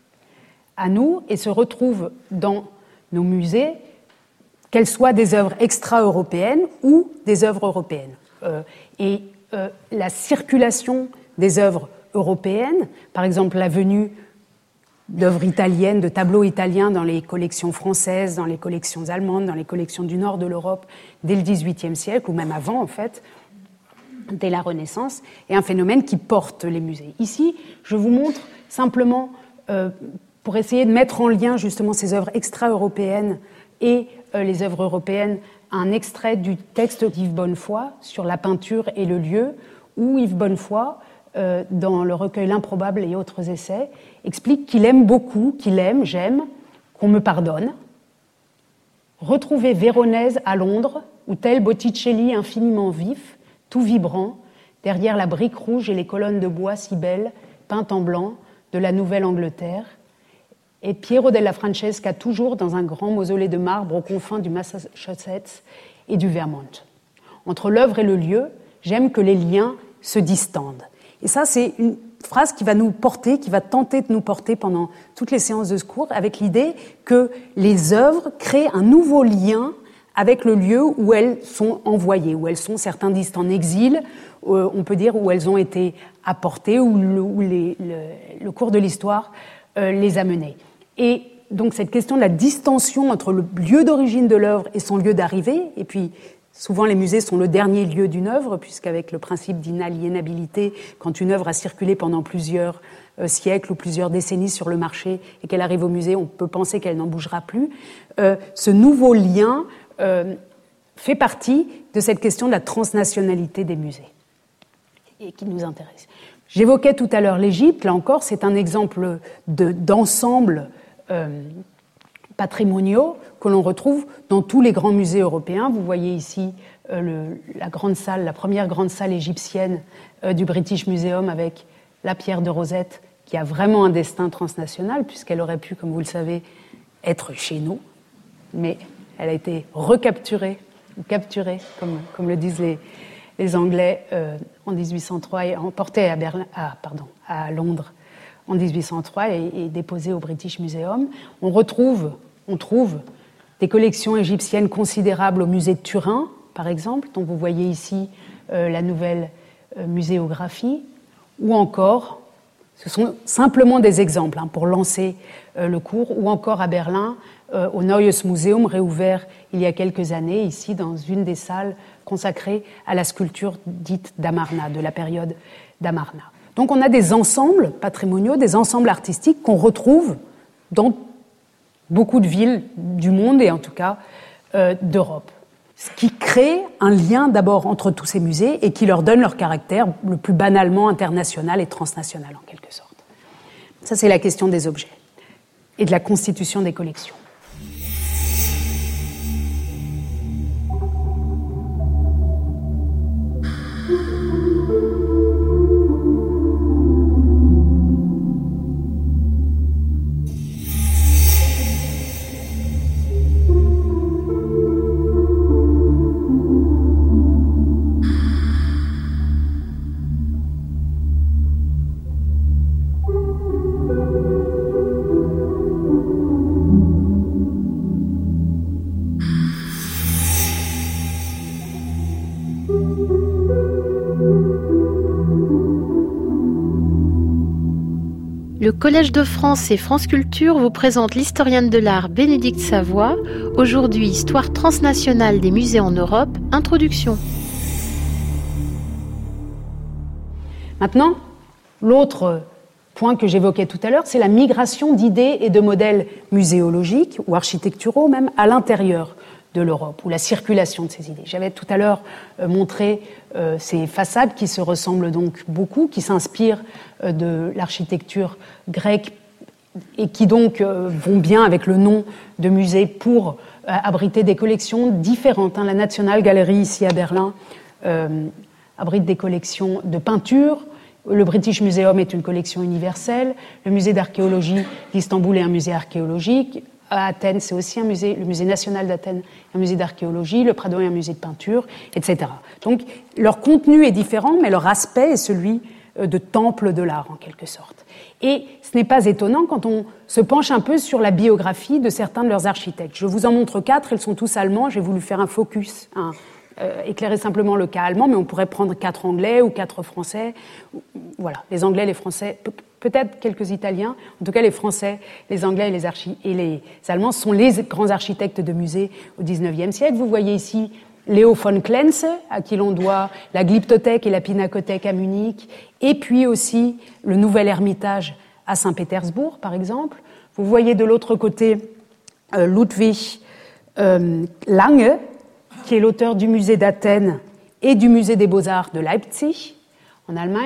à nous et se retrouvent dans nos musées, qu'elles soient des œuvres extra-européennes ou des œuvres européennes. Euh, et euh, la circulation des œuvres européennes, par exemple la venue d'œuvres italiennes, de tableaux italiens dans les collections françaises, dans les collections allemandes, dans les collections du nord de l'Europe, dès le dix-huitième siècle, ou même avant en fait, dès la Renaissance, est un phénomène qui porte les musées. Ici, je vous montre simplement, euh, pour essayer de mettre en lien justement ces œuvres extra-européennes et euh, les œuvres européennes, un extrait du texte d'Yves Bonnefoy sur la peinture et le lieu, où Yves Bonnefoy euh, dans le recueil L'improbable et autres essais, explique qu'il aime beaucoup, qu'il aime, j'aime, qu'on me pardonne. Retrouver Véronèse à Londres, où tel Botticelli infiniment vif, tout vibrant, derrière la brique rouge et les colonnes de bois si belles, peintes en blanc, de la Nouvelle-Angleterre, et Piero della Francesca toujours dans un grand mausolée de marbre aux confins du Massachusetts et du Vermont. Entre l'œuvre et le lieu, j'aime que les liens se distendent. Et ça, c'est une phrase qui va nous porter, qui va tenter de nous porter pendant toutes les séances de ce cours, avec l'idée que les œuvres créent un nouveau lien avec le lieu où elles sont envoyées, où elles sont, certains disent en exil, euh, on peut dire où elles ont été apportées, où le, où les, le, le cours de l'histoire euh, les a menées. Et donc cette question de la distension entre le lieu d'origine de l'œuvre et son lieu d'arrivée, et puis souvent les musées sont le dernier lieu d'une œuvre, puisqu'avec le principe d'inaliénabilité, quand une œuvre a circulé pendant plusieurs euh, siècles ou plusieurs décennies sur le marché et qu'elle arrive au musée, on peut penser qu'elle n'en bougera plus. Euh, ce nouveau lien euh, fait partie de cette question de la transnationalité des musées et qui nous intéresse. J'évoquais tout à l'heure l'Égypte, là encore, c'est un exemple de, d'ensemble euh, patrimoniaux que l'on retrouve dans tous les grands musées européens. Vous voyez ici euh, le, la grande salle, la première grande salle égyptienne euh, du British Museum avec la pierre de Rosette qui a vraiment un destin transnational puisqu'elle aurait pu, comme vous le savez, être chez nous, mais elle a été recapturée ou capturée, comme, comme le disent les, les Anglais euh, en dix-huit cent trois et emportée à Berlin, ah, pardon, à Londres en dix-huit cent trois et, et déposée au British Museum. On retrouve, on trouve des collections égyptiennes considérables au musée de Turin, par exemple, dont vous voyez ici euh, la nouvelle euh, muséographie, ou encore, ce sont simplement des exemples hein, pour lancer euh, le cours, ou encore à Berlin, euh, au Neues Museum, réouvert il y a quelques années, ici dans une des salles consacrée à la sculpture dite d'Amarna, de la période d'Amarna. Donc on a des ensembles patrimoniaux, des ensembles artistiques qu'on retrouve dans beaucoup de villes du monde et en tout cas euh, d'Europe. Ce qui crée un lien d'abord entre tous ces musées et qui leur donne leur caractère le plus banalement international et transnational en quelque sorte. Ça c'est la question des objets et de la constitution des collections. Le Collège de France et France Culture vous présente l'historienne de l'art Bénédicte Savoie. Aujourd'hui, Histoire transnationale des musées en Europe. Introduction. Maintenant, l'autre point que j'évoquais tout à l'heure, c'est la migration d'idées et de modèles muséologiques ou architecturaux même à l'intérieur de l'Europe, ou la circulation de ces idées. J'avais tout à l'heure euh, montré euh, ces façades qui se ressemblent donc beaucoup, qui s'inspirent euh, de l'architecture grecque et qui donc euh, vont bien avec le nom de musée pour euh, abriter des collections différentes. Hein. La National Gallery ici à Berlin euh, abrite des collections de peinture. Le British Museum est une collection universelle. Le musée d'archéologie d'Istanbul est un musée archéologique. À Athènes, c'est aussi un musée, le musée national d'Athènes, un musée d'archéologie, le Prado est un musée de peinture, et cetera. Donc, leur contenu est différent, mais leur aspect est celui de temple de l'art, en quelque sorte. Et ce n'est pas étonnant quand on se penche un peu sur la biographie de certains de leurs architectes. Je vous en montre quatre, ils sont tous allemands, j'ai voulu faire un focus, hein, euh, éclairer simplement le cas allemand, mais on pourrait prendre quatre anglais ou quatre français. Voilà, les anglais, les français... Peut-être quelques Italiens, en tout cas les Français, les Anglais et les, archi- et les Allemands sont les grands architectes de musées au dix-neuvième siècle. Vous voyez ici Leo von Klenze, à qui l'on doit la Glyptothèque et la Pinakothèque à Munich, et puis aussi le Nouvel Ermitage à Saint-Pétersbourg, par exemple. Vous voyez de l'autre côté euh, Ludwig euh, Lange, qui est l'auteur du musée d'Athènes et du musée des Beaux-Arts de Leipzig, en Allemagne.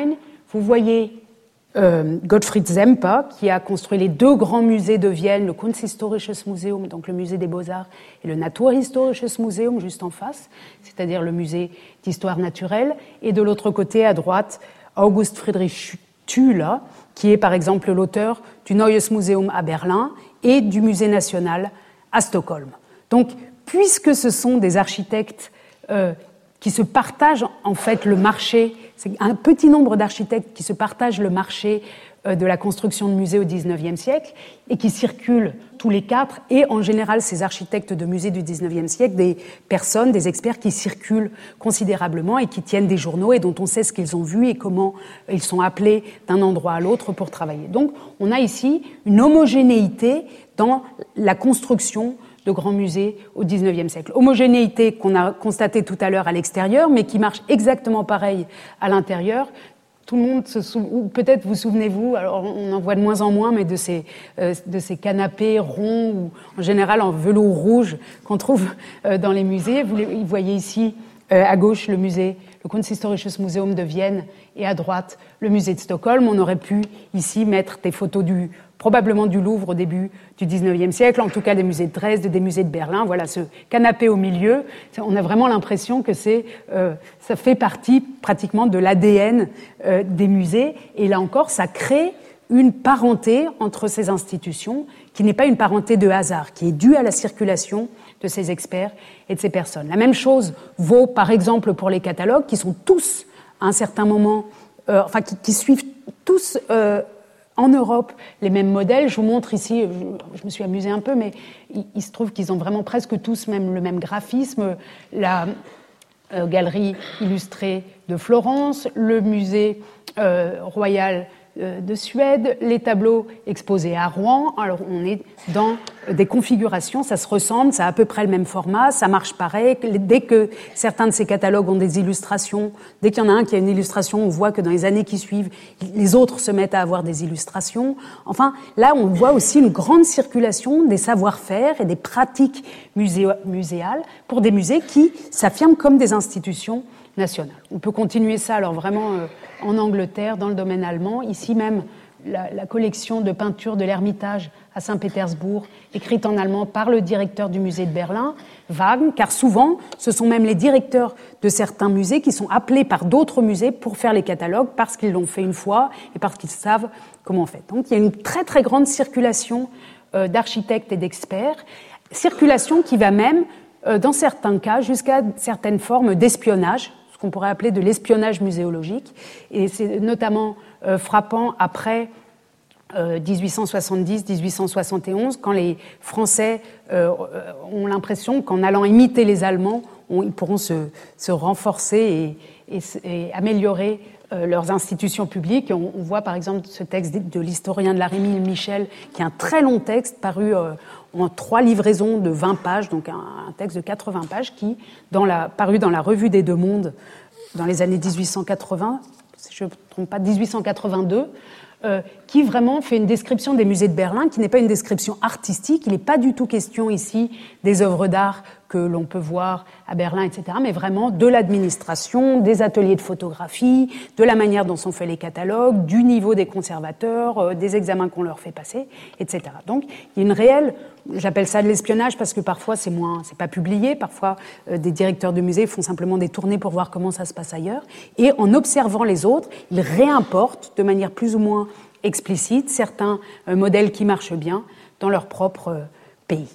vous voyez euh, Gottfried Semper, qui a construit les deux grands musées de Vienne, le Kunsthistorisches Museum, donc le musée des Beaux-Arts, et le Naturhistorisches Museum, juste en face, c'est-à-dire le musée d'histoire naturelle. Et de l'autre côté, à droite, August Friedrich Thüler, qui est par exemple l'auteur du Neues Museum à Berlin et du Musée national à Stockholm. Donc, puisque ce sont des architectes euh, qui se partagent en fait le marché, c'est un petit nombre d'architectes qui se partagent le marché euh, de la construction de musées au dix-neuvième siècle et qui circulent tous les quatre, et en général ces architectes de musées du dix-neuvième siècle, des personnes, des experts qui circulent considérablement et qui tiennent des journaux et dont on sait ce qu'ils ont vu et comment ils sont appelés d'un endroit à l'autre pour travailler. Donc on a ici une homogénéité dans la construction de grands musées au dix-neuvième siècle. Homogénéité qu'on a constatée tout à l'heure à l'extérieur, mais qui marche exactement pareil à l'intérieur. Tout le monde se souvient, ou peut-être vous souvenez-vous, alors on en voit de moins en moins, mais de ces, euh, de ces canapés ronds, ou en général en velours rouge, qu'on trouve euh, dans les musées. Vous, les, vous voyez ici, euh, à gauche, le musée, le Kunsthistorisches Museum de Vienne, et à droite, le musée de Stockholm. On aurait pu ici mettre des photos du, probablement du Louvre au début du dix-neuvième siècle, en tout cas des musées de Dresde, des musées de Berlin. Voilà, ce canapé au milieu, on a vraiment l'impression que c'est, euh, ça fait partie pratiquement de l'A D N euh, des musées. Et là encore, ça crée une parenté entre ces institutions qui n'est pas une parenté de hasard, qui est due à la circulation de ces experts et de ces personnes. La même chose vaut, par exemple, pour les catalogues, qui sont tous, à un certain moment, euh, enfin, qui, qui suivent tous... Euh, en Europe, les mêmes modèles. Je vous montre ici, je, je me suis amusée un peu, mais il, il se trouve qu'ils ont vraiment presque tous même le même graphisme. La euh, galerie illustrée de Florence, le musée euh, royal euh, de Suède, les tableaux exposés à Rouen. Alors on est dans des configurations, ça se ressemble, ça a à peu près le même format, ça marche pareil. Dès que certains de ces catalogues ont des illustrations, dès qu'il y en a un qui a une illustration, on voit que dans les années qui suivent, les autres se mettent à avoir des illustrations. Enfin, là, on voit aussi une grande circulation des savoir-faire et des pratiques musé- muséales pour des musées qui s'affirment comme des institutions nationales. On peut continuer ça, alors vraiment, euh, en Angleterre, dans le domaine allemand, ici même, La, la collection de peintures de l'Ermitage à Saint-Pétersbourg, écrite en allemand par le directeur du musée de Berlin, Wagen, car souvent, ce sont même les directeurs de certains musées qui sont appelés par d'autres musées pour faire les catalogues, parce qu'ils l'ont fait une fois et parce qu'ils savent comment on fait. Donc, il y a une très très grande circulation euh, d'architectes et d'experts, circulation qui va même, euh, dans certains cas, jusqu'à certaines formes d'espionnage, ce qu'on pourrait appeler de l'espionnage muséologique, et c'est notamment euh, frappant après euh, dix-huit cent soixante-dix dix-huit cent soixante et onze, quand les Français euh, ont l'impression qu'en allant imiter les Allemands, on, ils pourront se, se renforcer et, et, et améliorer euh, leurs institutions publiques. On, on voit par exemple ce texte de l'historien de l'art Émile Michel, qui est un très long texte paru euh, en trois livraisons de vingt pages, donc un, un texte de quatre-vingts pages, qui, dans la, paru dans la Revue des Deux Mondes dans les années dix-huit cent quatre-vingts, si je ne me trompe pas, dix-huit cent quatre-vingt-deux, euh, qui vraiment fait une description des musées de Berlin, qui n'est pas une description artistique. Il n'est pas du tout question ici des œuvres d'art que l'on peut voir à Berlin, et cetera, mais vraiment de l'administration, des ateliers de photographie, de la manière dont sont faits les catalogues, du niveau des conservateurs, euh, des examens qu'on leur fait passer, et cetera. Donc, il y a une réelle, j'appelle ça de l'espionnage parce que parfois c'est moins, c'est pas publié, parfois euh, des directeurs de musées font simplement des tournées pour voir comment ça se passe ailleurs, et en observant les autres, ils réimportent de manière plus ou moins explicite certains euh, modèles qui marchent bien dans leur propre euh, pays.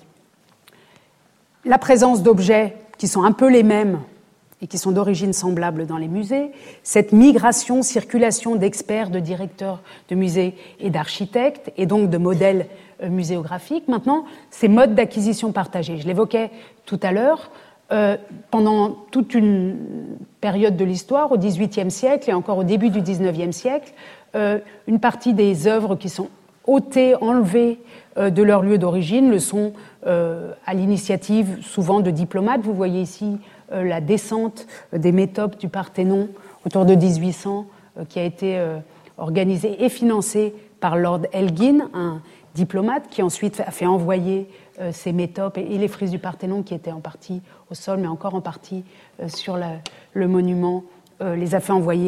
La présence d'objets qui sont un peu les mêmes et qui sont d'origine semblable dans les musées, cette migration, circulation d'experts, de directeurs de musées et d'architectes, et donc de modèles euh, muséographiques. Maintenant, ces modes d'acquisition partagés. Je l'évoquais tout à l'heure, euh, pendant toute une période de l'histoire, au dix-huitième siècle et encore au début du dix-neuvième siècle, euh, une partie des œuvres qui sont ôtées, enlevées euh, de leur lieu d'origine le sont euh, à l'initiative souvent de diplomates. Vous voyez ici euh, la descente des métopes du Parthénon autour de dix-huit cents, euh, qui a été euh, organisée et financée par Lord Elgin, un diplomate qui ensuite a fait envoyer euh, ces métopes et, et les frises du Parthénon, qui étaient en partie au sol, mais encore en partie euh, sur la, le monument, euh, les a fait envoyer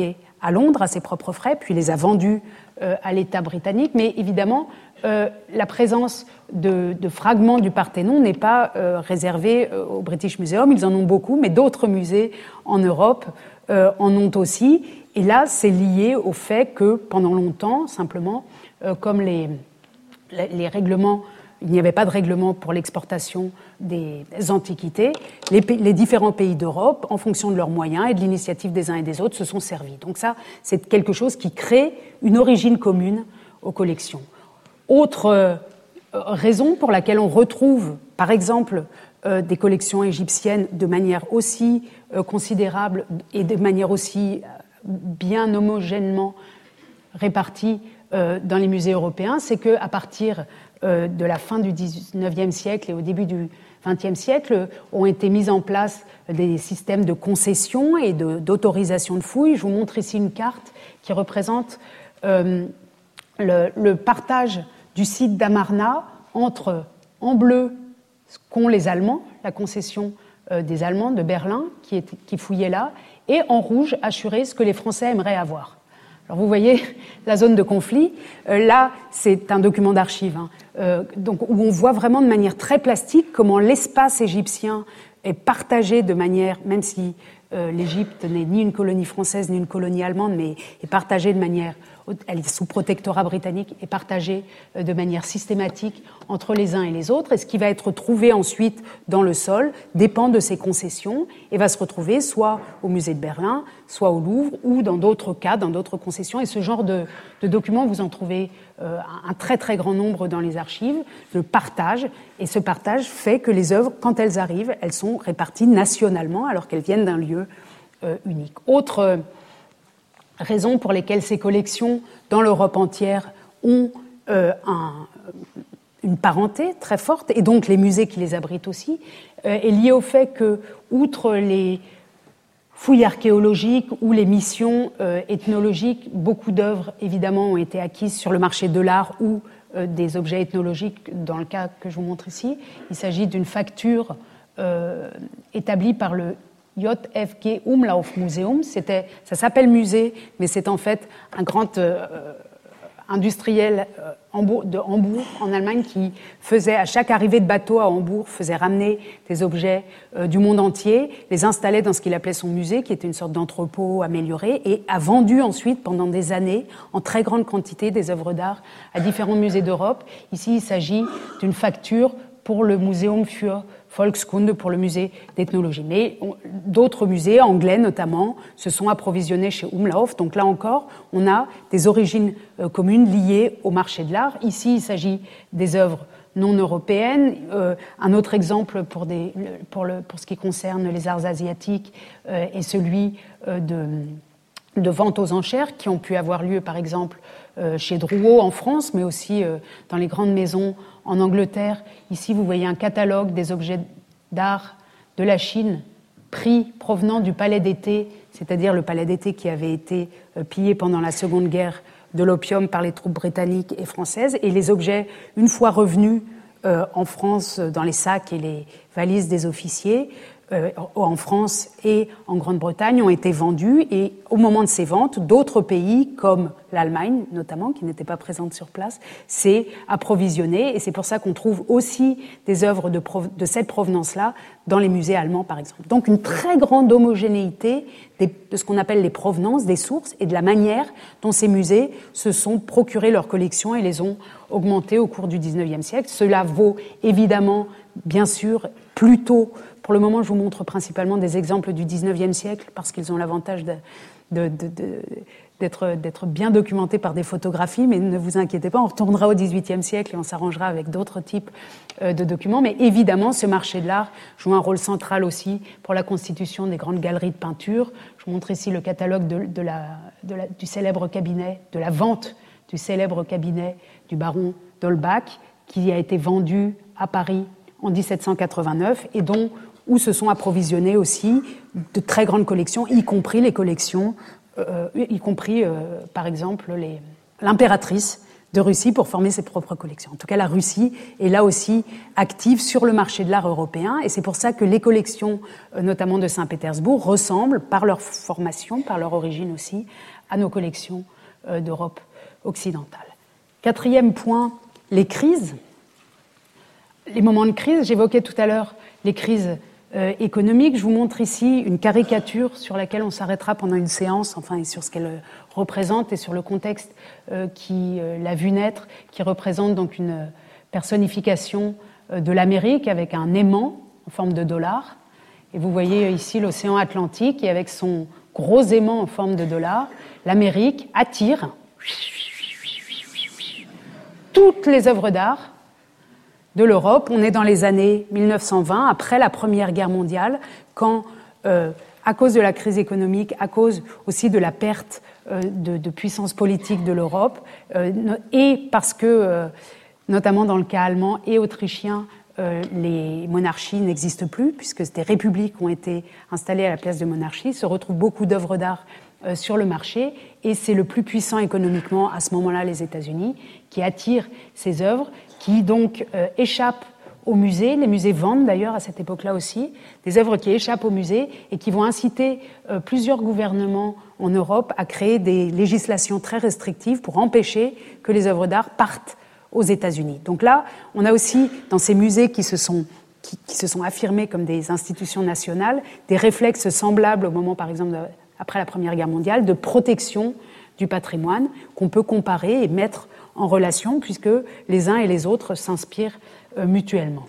à Londres à ses propres frais, puis les a vendus euh, à l'État britannique. Mais évidemment, euh, la présence de, de fragments du Parthénon n'est pas euh, réservée euh, au British Museum. Ils en ont beaucoup, mais d'autres musées en Europe euh, en ont aussi. Et là, c'est lié au fait que pendant longtemps, simplement, euh, comme les, les, les règlements... Il n'y avait pas de règlement pour l'exportation des antiquités. Les, les différents pays d'Europe, en fonction de leurs moyens et de l'initiative des uns et des autres, se sont servis. Donc ça, c'est quelque chose qui crée une origine commune aux collections. Autre euh, raison pour laquelle on retrouve, par exemple, euh, des collections égyptiennes de manière aussi euh, considérable et de manière aussi euh, bien homogènement répartie euh, dans les musées européens, c'est qu'à partir Euh, de la fin du dix-neuvième siècle et au début du vingtième siècle, ont été mis en place des systèmes de concession et de, d'autorisation de fouilles. Je vous montre ici une carte qui représente euh, le, le partage du site d'Amarna entre, en bleu, ce qu'ont les Allemands, la concession euh, des Allemands de Berlin qui, est, qui fouillaient là, et en rouge, assurer ce que les Français aimeraient avoir. Alors vous voyez la zone de conflit. Euh, là, c'est un document d'archives, hein, euh, donc où on voit vraiment de manière très plastique comment l'espace égyptien est partagé de manière, même si euh, l'Égypte n'est ni une colonie française ni une colonie allemande, mais est partagée de manière, elle est sous protectorat britannique, est partagée euh, de manière systématique entre les uns et les autres. Et ce qui va être trouvé ensuite dans le sol dépend de ces concessions et va se retrouver soit au musée de Berlin, soit au Louvre, ou dans d'autres cas, dans d'autres concessions. Et ce genre de, de documents, vous en trouvez euh, un très très grand nombre dans les archives, le partage. Et ce partage fait que les œuvres, quand elles arrivent, elles sont réparties nationalement alors qu'elles viennent d'un lieu euh, unique. Autre euh, raison pour lesquelles ces collections, dans l'Europe entière, ont euh, un, une parenté très forte, et donc les musées qui les abritent aussi, euh, est liée au fait que, outre les fouilles archéologiques ou les missions euh, ethnologiques, beaucoup d'œuvres, évidemment, ont été acquises sur le marché de l'art ou euh, des objets ethnologiques, dans le cas que je vous montre ici. Il s'agit d'une facture euh, établie par le J F G Umlaufmuseum. C'était, ça s'appelle musée, mais c'est en fait un grand euh, industriel euh, de Hambourg, en Allemagne, qui faisait, à chaque arrivée de bateau à Hambourg, faisait ramener des objets euh, du monde entier, les installait dans ce qu'il appelait son musée, qui était une sorte d'entrepôt amélioré, et a vendu ensuite, pendant des années, en très grande quantité, des œuvres d'art à différents musées d'Europe. Ici, il s'agit d'une facture pour le Museum für Volkskunde, pour le musée d'ethnologie. Mais on, d'autres musées, anglais notamment, se sont approvisionnés chez Umlauf. Donc là encore, on a des origines euh, communes liées au marché de l'art. Ici, il s'agit des œuvres non européennes. Euh, un autre exemple pour, des, pour, le, pour ce qui concerne les arts asiatiques euh, est celui euh, de, de ventes aux enchères qui ont pu avoir lieu, par exemple, euh, chez Drouot en France, mais aussi euh, dans les grandes maisons en Angleterre. Ici, vous voyez un catalogue des objets d'art de la Chine, prix provenant du palais d'été, c'est-à-dire le palais d'été qui avait été euh, pillé pendant la Seconde Guerre de l'opium par les troupes britanniques et françaises. Et les objets, une fois revenus euh, en France, dans les sacs et les valises des officiers, euh, en France et en Grande-Bretagne, ont été vendus. Et au moment de ces ventes, d'autres pays, comme l'Allemagne notamment, qui n'était pas présente sur place, s'est approvisionné. Et c'est pour ça qu'on trouve aussi des œuvres de, prov- de cette provenance-là dans les musées allemands, par exemple. Donc une très grande homogénéité des, de ce qu'on appelle les provenances, des sources, et de la manière dont ces musées se sont procurés leurs collections et les ont augmentées au cours du dix-neuvième siècle. Cela vaut évidemment, bien sûr, plutôt... Pour le moment, je vous montre principalement des exemples du dix-neuvième siècle, parce qu'ils ont l'avantage de, de, de, de, d'être, d'être bien documentés par des photographies, mais ne vous inquiétez pas, on retournera au dix-huitième siècle et on s'arrangera avec d'autres types euh, de documents. Mais évidemment, ce marché de l'art joue un rôle central aussi pour la constitution des grandes galeries de peinture. Je vous montre ici le catalogue de, de la, de la, du célèbre cabinet, de la vente du célèbre cabinet du baron d'Holbach, qui a été vendu à Paris en dix-sept cent quatre-vingt-neuf et dont où se sont approvisionnées aussi de très grandes collections, y compris les collections, euh, y compris, euh, par exemple, les, l'impératrice de Russie pour former ses propres collections. En tout cas, la Russie est là aussi active sur le marché de l'art européen, et c'est pour ça que les collections, notamment de Saint-Pétersbourg, ressemblent par leur formation, par leur origine aussi, à nos collections d'Europe occidentale. Quatrième point, les crises. Les moments de crise, j'évoquais tout à l'heure les crises euh, économiques. Je vous montre ici une caricature sur laquelle on s'arrêtera pendant une séance, enfin, et sur ce qu'elle représente et sur le contexte euh, qui euh, l'a vu naître, qui représente donc une personnification euh, de l'Amérique avec un aimant en forme de dollar. Et vous voyez ici l'océan Atlantique, et avec son gros aimant en forme de dollar, l'Amérique attire toutes les œuvres d'art de l'Europe. On est dans les années mille neuf cent vingt, après la Première Guerre mondiale, quand, euh, à cause de la crise économique, à cause aussi de la perte euh, de, de puissance politique de l'Europe, euh, et parce que, euh, notamment dans le cas allemand et autrichien, euh, les monarchies n'existent plus, puisque des républiques ont été installées à la place de monarchies, se retrouvent beaucoup d'œuvres d'art euh, sur le marché, et c'est le plus puissant économiquement à ce moment-là, les États-Unis, qui attire ces œuvres, qui donc euh, échappent aux musées. Les musées vendent d'ailleurs à cette époque-là aussi des œuvres qui échappent aux musées et qui vont inciter euh, plusieurs gouvernements en Europe à créer des législations très restrictives pour empêcher que les œuvres d'art partent aux États-Unis. Donc là, on a aussi dans ces musées qui se sont qui, qui se sont affirmés comme des institutions nationales des réflexes semblables au moment, par exemple, de, après la Première Guerre mondiale, de protection du patrimoine qu'on peut comparer et mettre en relation, puisque les uns et les autres s'inspirent euh, mutuellement.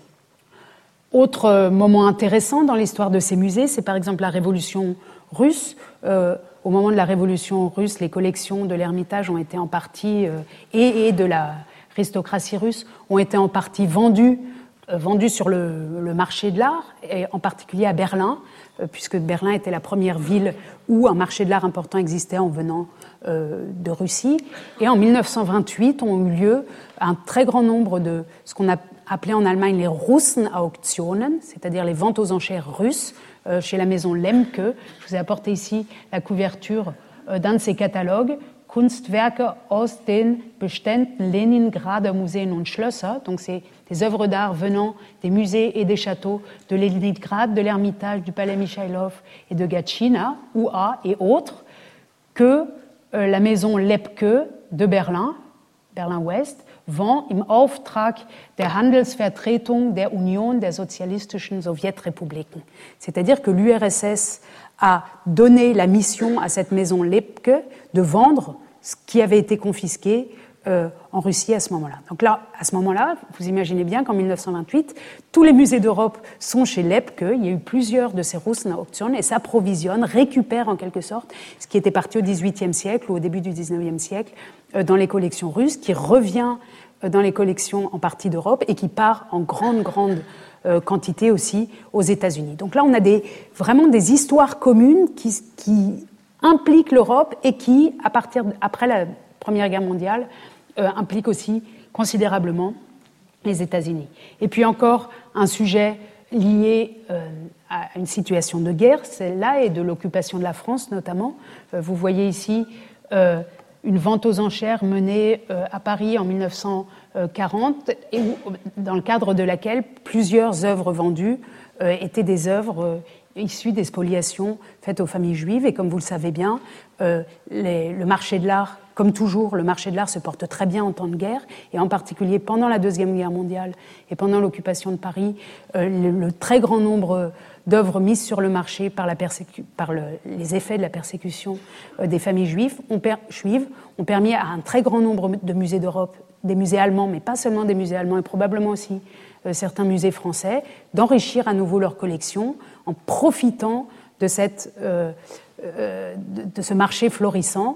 Autre euh, moment intéressant dans l'histoire de ces musées, c'est par exemple la Révolution russe. Euh, au moment de la Révolution russe, les collections de l'Ermitage ont été en partie, euh, et, et de l'aristocratie russe, ont été en partie vendues, euh, vendues sur le, le marché de l'art, et en particulier à Berlin, euh, puisque Berlin était la première ville où un marché de l'art important existait en venant Euh, de Russie. Et en mille neuf cent vingt-huit ont eu lieu un très grand nombre de ce qu'on a appelé en Allemagne les Russenauktionen, c'est-à-dire les ventes aux enchères russes, euh, chez la maison Lemke. Je vous ai apporté ici la couverture euh, d'un de ces catalogues, Kunstwerke aus den Beständen Leningrader Museen und Schlösser. Donc c'est des œuvres d'art venant des musées et des châteaux de Leningrad, de l'Ermitage, du Palais Michailov et de Gatchina, U A et autres, que Euh, la maison Lepke de Berlin, Berlin-Ouest, vend im Auftrag der Handelsvertretung der Union der Sozialistischen Sowjetrepubliken. C'est-à-dire que l'U R S S a donné la mission à cette maison Lepke de vendre ce qui avait été confisqué euh, en Russie à ce moment-là. Donc là, à ce moment-là, vous imaginez bien qu'en mille neuf cent vingt-huit, tous les musées d'Europe sont chez Lepke. Il y a eu plusieurs de ces Russenauktionen et s'approvisionnent, récupèrent en quelque sorte ce qui était parti au dix-huitième siècle ou au début du dix-neuvième siècle euh, dans les collections russes, qui revient euh, dans les collections en partie d'Europe et qui part en grande, grande euh, quantité aussi aux États-Unis. Donc là, on a des, vraiment des histoires communes qui, qui impliquent l'Europe et qui, à partir de, après la Première Guerre mondiale, Euh, implique aussi considérablement les États-Unis. Et puis encore un sujet lié euh, à une situation de guerre, celle-là, et de l'occupation de la France notamment. Euh, vous voyez ici euh, une vente aux enchères menée euh, à Paris en mille neuf cent quarante, et où, dans le cadre de laquelle plusieurs œuvres vendues euh, étaient des œuvres euh, issues des spoliations faites aux familles juives. Et comme vous le savez bien, euh, les, le marché de l'art, comme toujours, le marché de l'art se porte très bien en temps de guerre, et en particulier pendant la Deuxième Guerre mondiale et pendant l'occupation de Paris, euh, le, le très grand nombre d'œuvres mises sur le marché par, la persécu- par le, les effets de la persécution euh, des familles juives ont, per- juives ont permis à un très grand nombre de musées d'Europe, des musées allemands, mais pas seulement des musées allemands, et probablement aussi euh, certains musées français, d'enrichir à nouveau leurs collections en profitant de, cette, euh, euh, de, de ce marché florissant,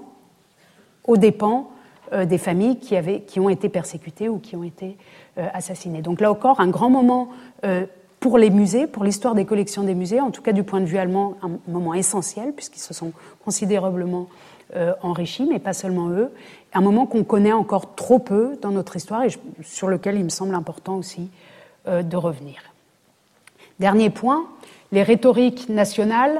aux dépens euh, des familles qui, avaient, qui ont été persécutées ou qui ont été euh, assassinées. Donc là encore, un grand moment euh, pour les musées, pour l'histoire des collections des musées, en tout cas du point de vue allemand, un moment essentiel, puisqu'ils se sont considérablement euh, enrichis, mais pas seulement eux. Un moment qu'on connaît encore trop peu dans notre histoire et je, sur lequel il me semble important aussi euh, de revenir. Dernier point, les rhétoriques nationales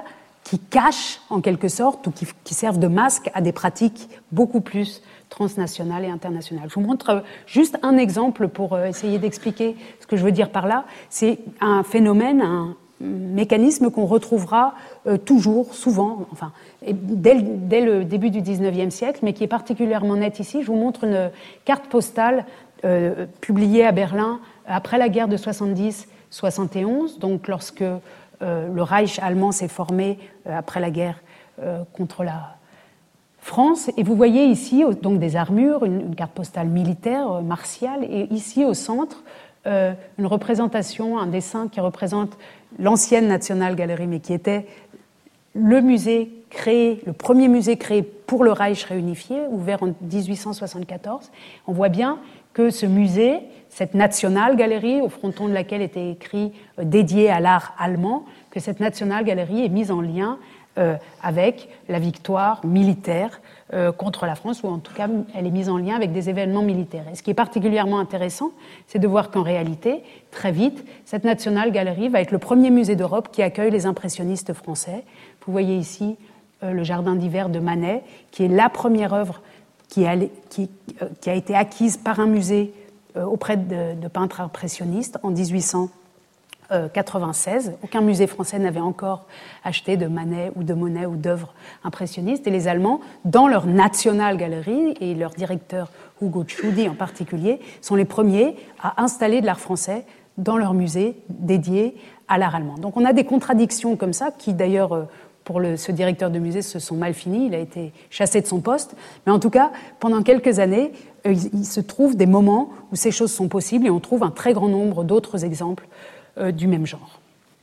qui cachent en quelque sorte ou qui, qui servent de masque à des pratiques beaucoup plus transnationales et internationales. Je vous montre juste un exemple pour essayer d'expliquer ce que je veux dire par là. C'est un phénomène, un mécanisme qu'on retrouvera euh, toujours, souvent, enfin, dès le, dès le début du dix-neuvième siècle, mais qui est particulièrement net ici. Je vous montre une carte postale euh, publiée à Berlin après la guerre de soixante-dix soixante et onze, donc lorsque euh, le Reich allemand s'est formé euh, après la guerre euh, contre la France. Et vous voyez ici donc des armures, une, une carte postale militaire, euh, martiale, et ici au centre, euh, une représentation, un dessin qui représente l'ancienne National Gallery, mais qui était le musée créé, le premier musée créé pour le Reich réunifié, ouvert en dix-huit cent soixante-quatorze. On voit bien que ce musée, cette National Gallery, au fronton de laquelle était écrit euh, dédié à l'art allemand, que cette National Gallery est mise en lien euh, avec la victoire militaire euh, contre la France, ou en tout cas, elle est mise en lien avec des événements militaires. Et ce qui est particulièrement intéressant, c'est de voir qu'en réalité, très vite, cette National Gallery va être le premier musée d'Europe qui accueille les impressionnistes français. Vous voyez ici euh, le jardin d'hiver de Manet, qui est la première œuvre qui a, qui, euh, qui a été acquise par un musée euh, auprès de, de peintres impressionnistes en dix-huit cent quatre-vingt-seize. Aucun musée français n'avait encore acheté de Manet ou de Monet ou d'œuvres impressionnistes. Et les Allemands, dans leur National Gallery, et leur directeur Hugo Tschudi en particulier, sont les premiers à installer de l'art français dans leur musée dédié à l'art allemand. Donc on a des contradictions comme ça, qui d'ailleurs, pour le, ce directeur de musée, se sont mal finies. Il a été chassé de son poste. Mais en tout cas, pendant quelques années, il, il se trouve des moments où ces choses sont possibles, et on trouve un très grand nombre d'autres exemples euh, du même genre.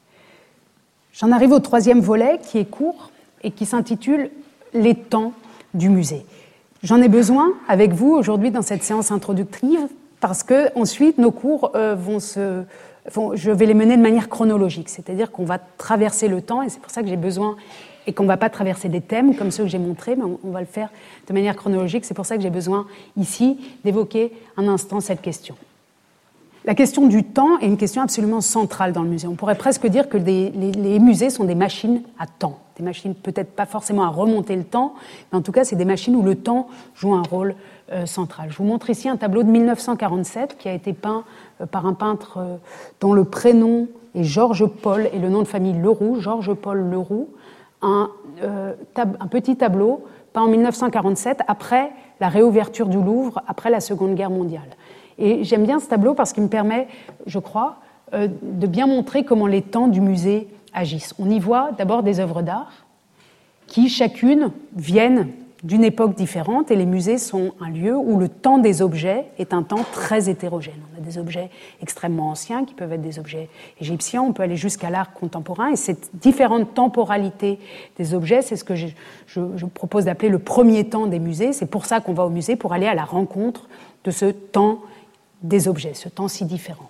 J'en arrive au troisième volet, qui est court et qui s'intitule « Les temps du musée ». J'en ai besoin avec vous aujourd'hui dans cette séance introductive, parce que ensuite nos cours euh, vont se... Vont, je vais les mener de manière chronologique, c'est-à-dire qu'on va traverser le temps, et c'est pour ça que j'ai besoin, et qu'on ne va pas traverser des thèmes comme ceux que j'ai montrés, mais on, on va le faire de manière chronologique. C'est pour ça que j'ai besoin ici d'évoquer un instant cette question. La question du temps est une question absolument centrale dans le musée. On pourrait presque dire que des, les, les musées sont des machines à temps, des machines peut-être pas forcément à remonter le temps, mais en tout cas c'est des machines où le temps joue un rôle euh, central. Je vous montre ici un tableau de mille neuf cent quarante-sept qui a été peint euh, par un peintre euh, dont le prénom est Georges Paul et le nom de famille Leroux, Georges Paul Leroux, un, euh, tab- un petit tableau peint en mille neuf cent quarante-sept après la réouverture du Louvre, après la Seconde Guerre mondiale. Et j'aime bien ce tableau parce qu'il me permet, je crois, euh, de bien montrer comment les temps du musée agissent. On y voit d'abord des œuvres d'art qui, chacune, viennent d'une époque différente, et les musées sont un lieu où le temps des objets est un temps très hétérogène. On a des objets extrêmement anciens qui peuvent être des objets égyptiens, on peut aller jusqu'à l'art contemporain, et cette différente temporalité des objets, c'est ce que je, je, je propose d'appeler le premier temps des musées. C'est pour ça qu'on va au musée, pour aller à la rencontre de ce temps des objets, ce temps si différent.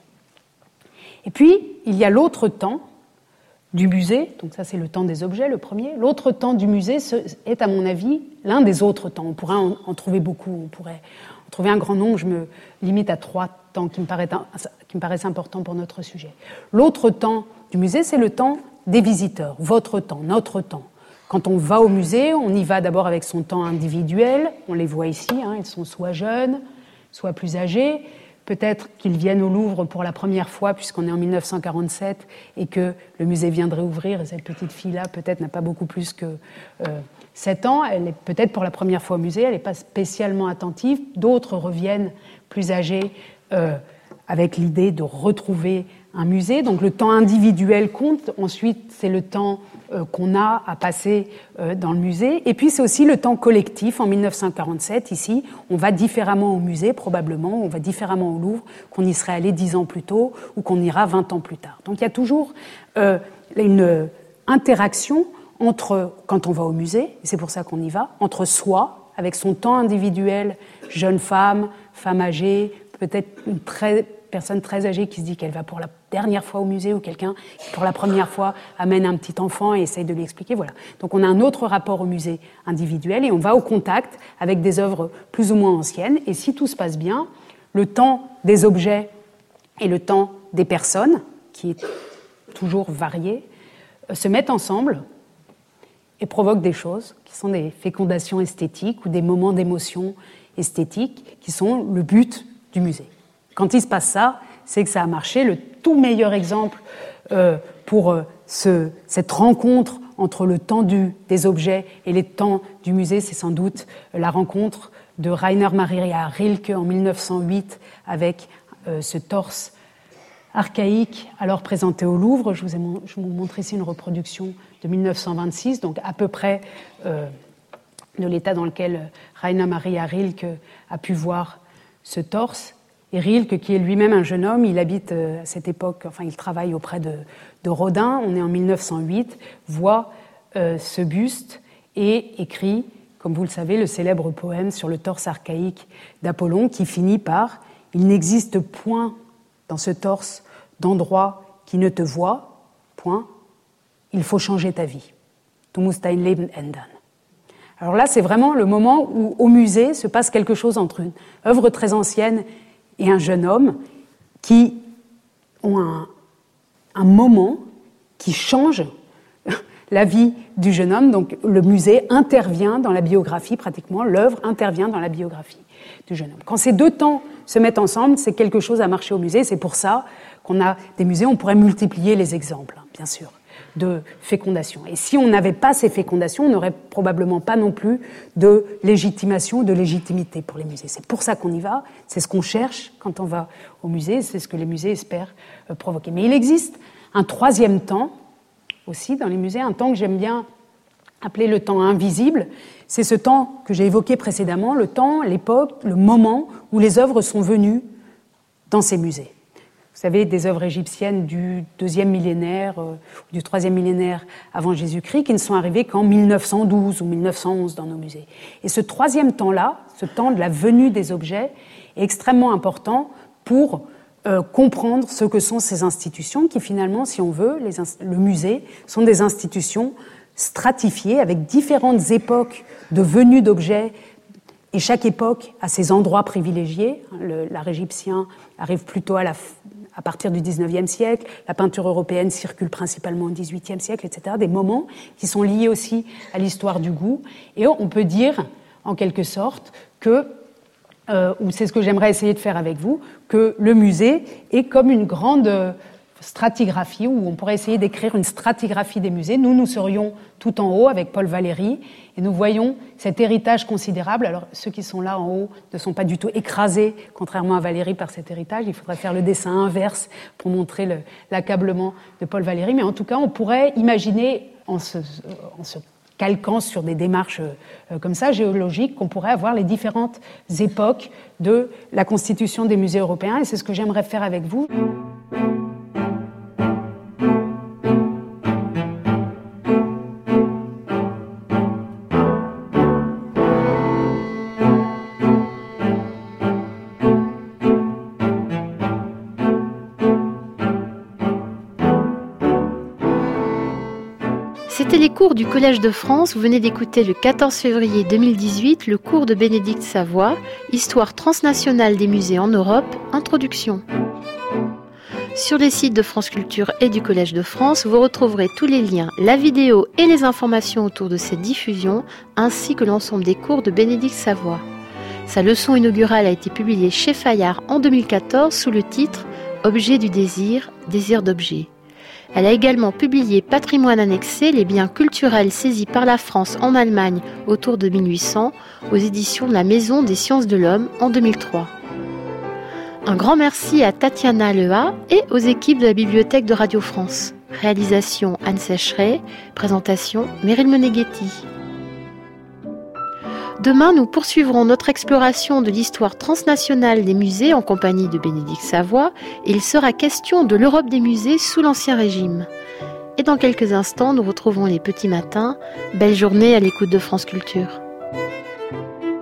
Et puis, il y a l'autre temps du musée, donc ça c'est le temps des objets, le premier. L'autre temps du musée est, à mon avis, l'un des autres temps. On pourrait en, en trouver beaucoup, on pourrait en trouver un grand nombre. Je me limite à trois temps qui me, paraissent, qui me paraissent importants pour notre sujet. L'autre temps du musée, c'est le temps des visiteurs, votre temps, notre temps. Quand on va au musée, on y va d'abord avec son temps individuel. On les voit ici, hein, ils sont soit jeunes, soit plus âgés. Peut-être qu'ils viennent au Louvre pour la première fois, puisqu'on est en mille neuf cent quarante-sept, et que le musée vient de réouvrir, et cette petite fille-là, peut-être, n'a pas beaucoup plus que euh, sept ans. Elle est peut-être pour la première fois au musée, elle n'est pas spécialement attentive. D'autres reviennent plus âgés, euh, avec l'idée de retrouver un musée. Donc le temps individuel compte. Ensuite, c'est le temps euh, qu'on a à passer euh, dans le musée. Et puis, c'est aussi le temps collectif. En mille neuf cent quarante-sept, ici, on va différemment au musée, probablement, on va différemment au Louvre qu'on y serait allé dix ans plus tôt ou qu'on ira vingt ans plus tard. Donc il y a toujours euh, une interaction entre, quand on va au musée, et c'est pour ça qu'on y va, entre soi, avec son temps individuel, jeune femme, femme âgée, peut-être une très, personne très âgée qui se dit qu'elle va pour la dernière fois au musée, ou quelqu'un qui pour la première fois amène un petit enfant et essaye de lui expliquer. Voilà. Donc on a un autre rapport au musée individuel, et on va au contact avec des œuvres plus ou moins anciennes. Et si tout se passe bien, le temps des objets et le temps des personnes, qui est toujours varié, se mettent ensemble et provoque des choses qui sont des fécondations esthétiques ou des moments d'émotion esthétique qui sont le but du musée. Quand il se passe ça, c'est que ça a marché. Le tout meilleur exemple euh, pour euh, ce, cette rencontre entre le temps du, des objets et les temps du musée, c'est sans doute la rencontre de Rainer Maria Rilke en mille neuf cent huit avec euh, ce torse archaïque alors présenté au Louvre. Je vous ai mon, je vous montre ici une reproduction de mille neuf cent vingt-six, donc à peu près euh, de l'état dans lequel Rainer Maria Rilke a pu voir ce torse. Et Rilke, qui est lui-même un jeune homme, il habite euh, à cette époque, enfin il travaille auprès de, de Rodin, on est en mille neuf cent huit, voit euh, ce buste et écrit, comme vous le savez, le célèbre poème sur le torse archaïque d'Apollon qui finit par « Il n'existe point dans ce torse d'endroit qui ne te voit, point, il faut changer ta vie. Du musst dein Leben ändern. » Alors là, c'est vraiment le moment où, au musée, se passe quelque chose entre une œuvre très ancienne et un jeune homme qui ont un, un moment qui change la vie du jeune homme. Donc le musée intervient dans la biographie, pratiquement, l'œuvre intervient dans la biographie du jeune homme. Quand ces deux temps se mettent ensemble, c'est quelque chose à marcher au musée. C'est pour ça qu'on a des musées, on pourrait multiplier les exemples, bien sûr, de fécondation. Et si on n'avait pas ces fécondations, on n'aurait probablement pas non plus de légitimation, de légitimité pour les musées. C'est pour ça qu'on y va, c'est ce qu'on cherche quand on va au musée, c'est ce que les musées espèrent euh, provoquer. Mais il existe un troisième temps, aussi dans les musées, un temps que j'aime bien appeler le temps invisible. C'est ce temps que j'ai évoqué précédemment, le temps, l'époque, le moment où les œuvres sont venues dans ces musées. Vous savez, des œuvres égyptiennes du deuxième millénaire, euh, du troisième millénaire avant Jésus-Christ, qui ne sont arrivées qu'en mille neuf cent douze ou mille neuf cent onze dans nos musées. Et ce troisième temps-là, ce temps de la venue des objets, est extrêmement important pour euh, comprendre ce que sont ces institutions, qui finalement, si on veut, les inst- le musée, sont des institutions stratifiées avec différentes époques de venue d'objets. Et chaque époque a ses endroits privilégiés. Le, l'art égyptien arrive plutôt à, la, à partir du dix-neuvième siècle. La peinture européenne circule principalement au dix-huitième siècle, et cetera. Des moments qui sont liés aussi à l'histoire du goût. Et on peut dire, en quelque sorte, que, euh, ou c'est ce que j'aimerais essayer de faire avec vous, que le musée est comme une grande stratigraphie, où on pourrait essayer d'écrire une stratigraphie des musées. Nous, nous serions tout en haut avec Paul Valéry, et nous voyons cet héritage considérable. Alors, ceux qui sont là en haut ne sont pas du tout écrasés, contrairement à Valéry, par cet héritage. Il faudrait faire le dessin inverse pour montrer le, l'accablement de Paul Valéry. Mais en tout cas, on pourrait imaginer, en se, en se calquant sur des démarches euh, comme ça, géologiques, qu'on pourrait avoir les différentes époques de la constitution des musées européens. Et c'est ce que j'aimerais faire avec vous. C'était les cours du Collège de France. Vous venez d'écouter le quatorze février deux mille dix-huit le cours de Bénédicte Savoie, Histoire transnationale des musées en Europe, Introduction. Sur les sites de France Culture et du Collège de France, vous retrouverez tous les liens, la vidéo et les informations autour de cette diffusion, ainsi que l'ensemble des cours de Bénédicte Savoie. Sa leçon inaugurale a été publiée chez Fayard en deux mille quatorze sous le titre « Objet du désir, désir d'objet ». Elle a également publié Patrimoine annexé, les biens culturels saisis par la France en Allemagne autour de mille huit cents, aux éditions de la Maison des Sciences de l'Homme en deux mille trois. Un grand merci à Tatiana Leha et aux équipes de la Bibliothèque de Radio France. Réalisation Anne Sécheret, présentation Meryl Meneghetti. Demain, nous poursuivrons notre exploration de l'histoire transnationale des musées en compagnie de Bénédicte Savoie et il sera question de l'Europe des musées sous l'Ancien Régime. Et dans quelques instants, nous retrouvons les petits matins. Belle journée à l'écoute de France Culture.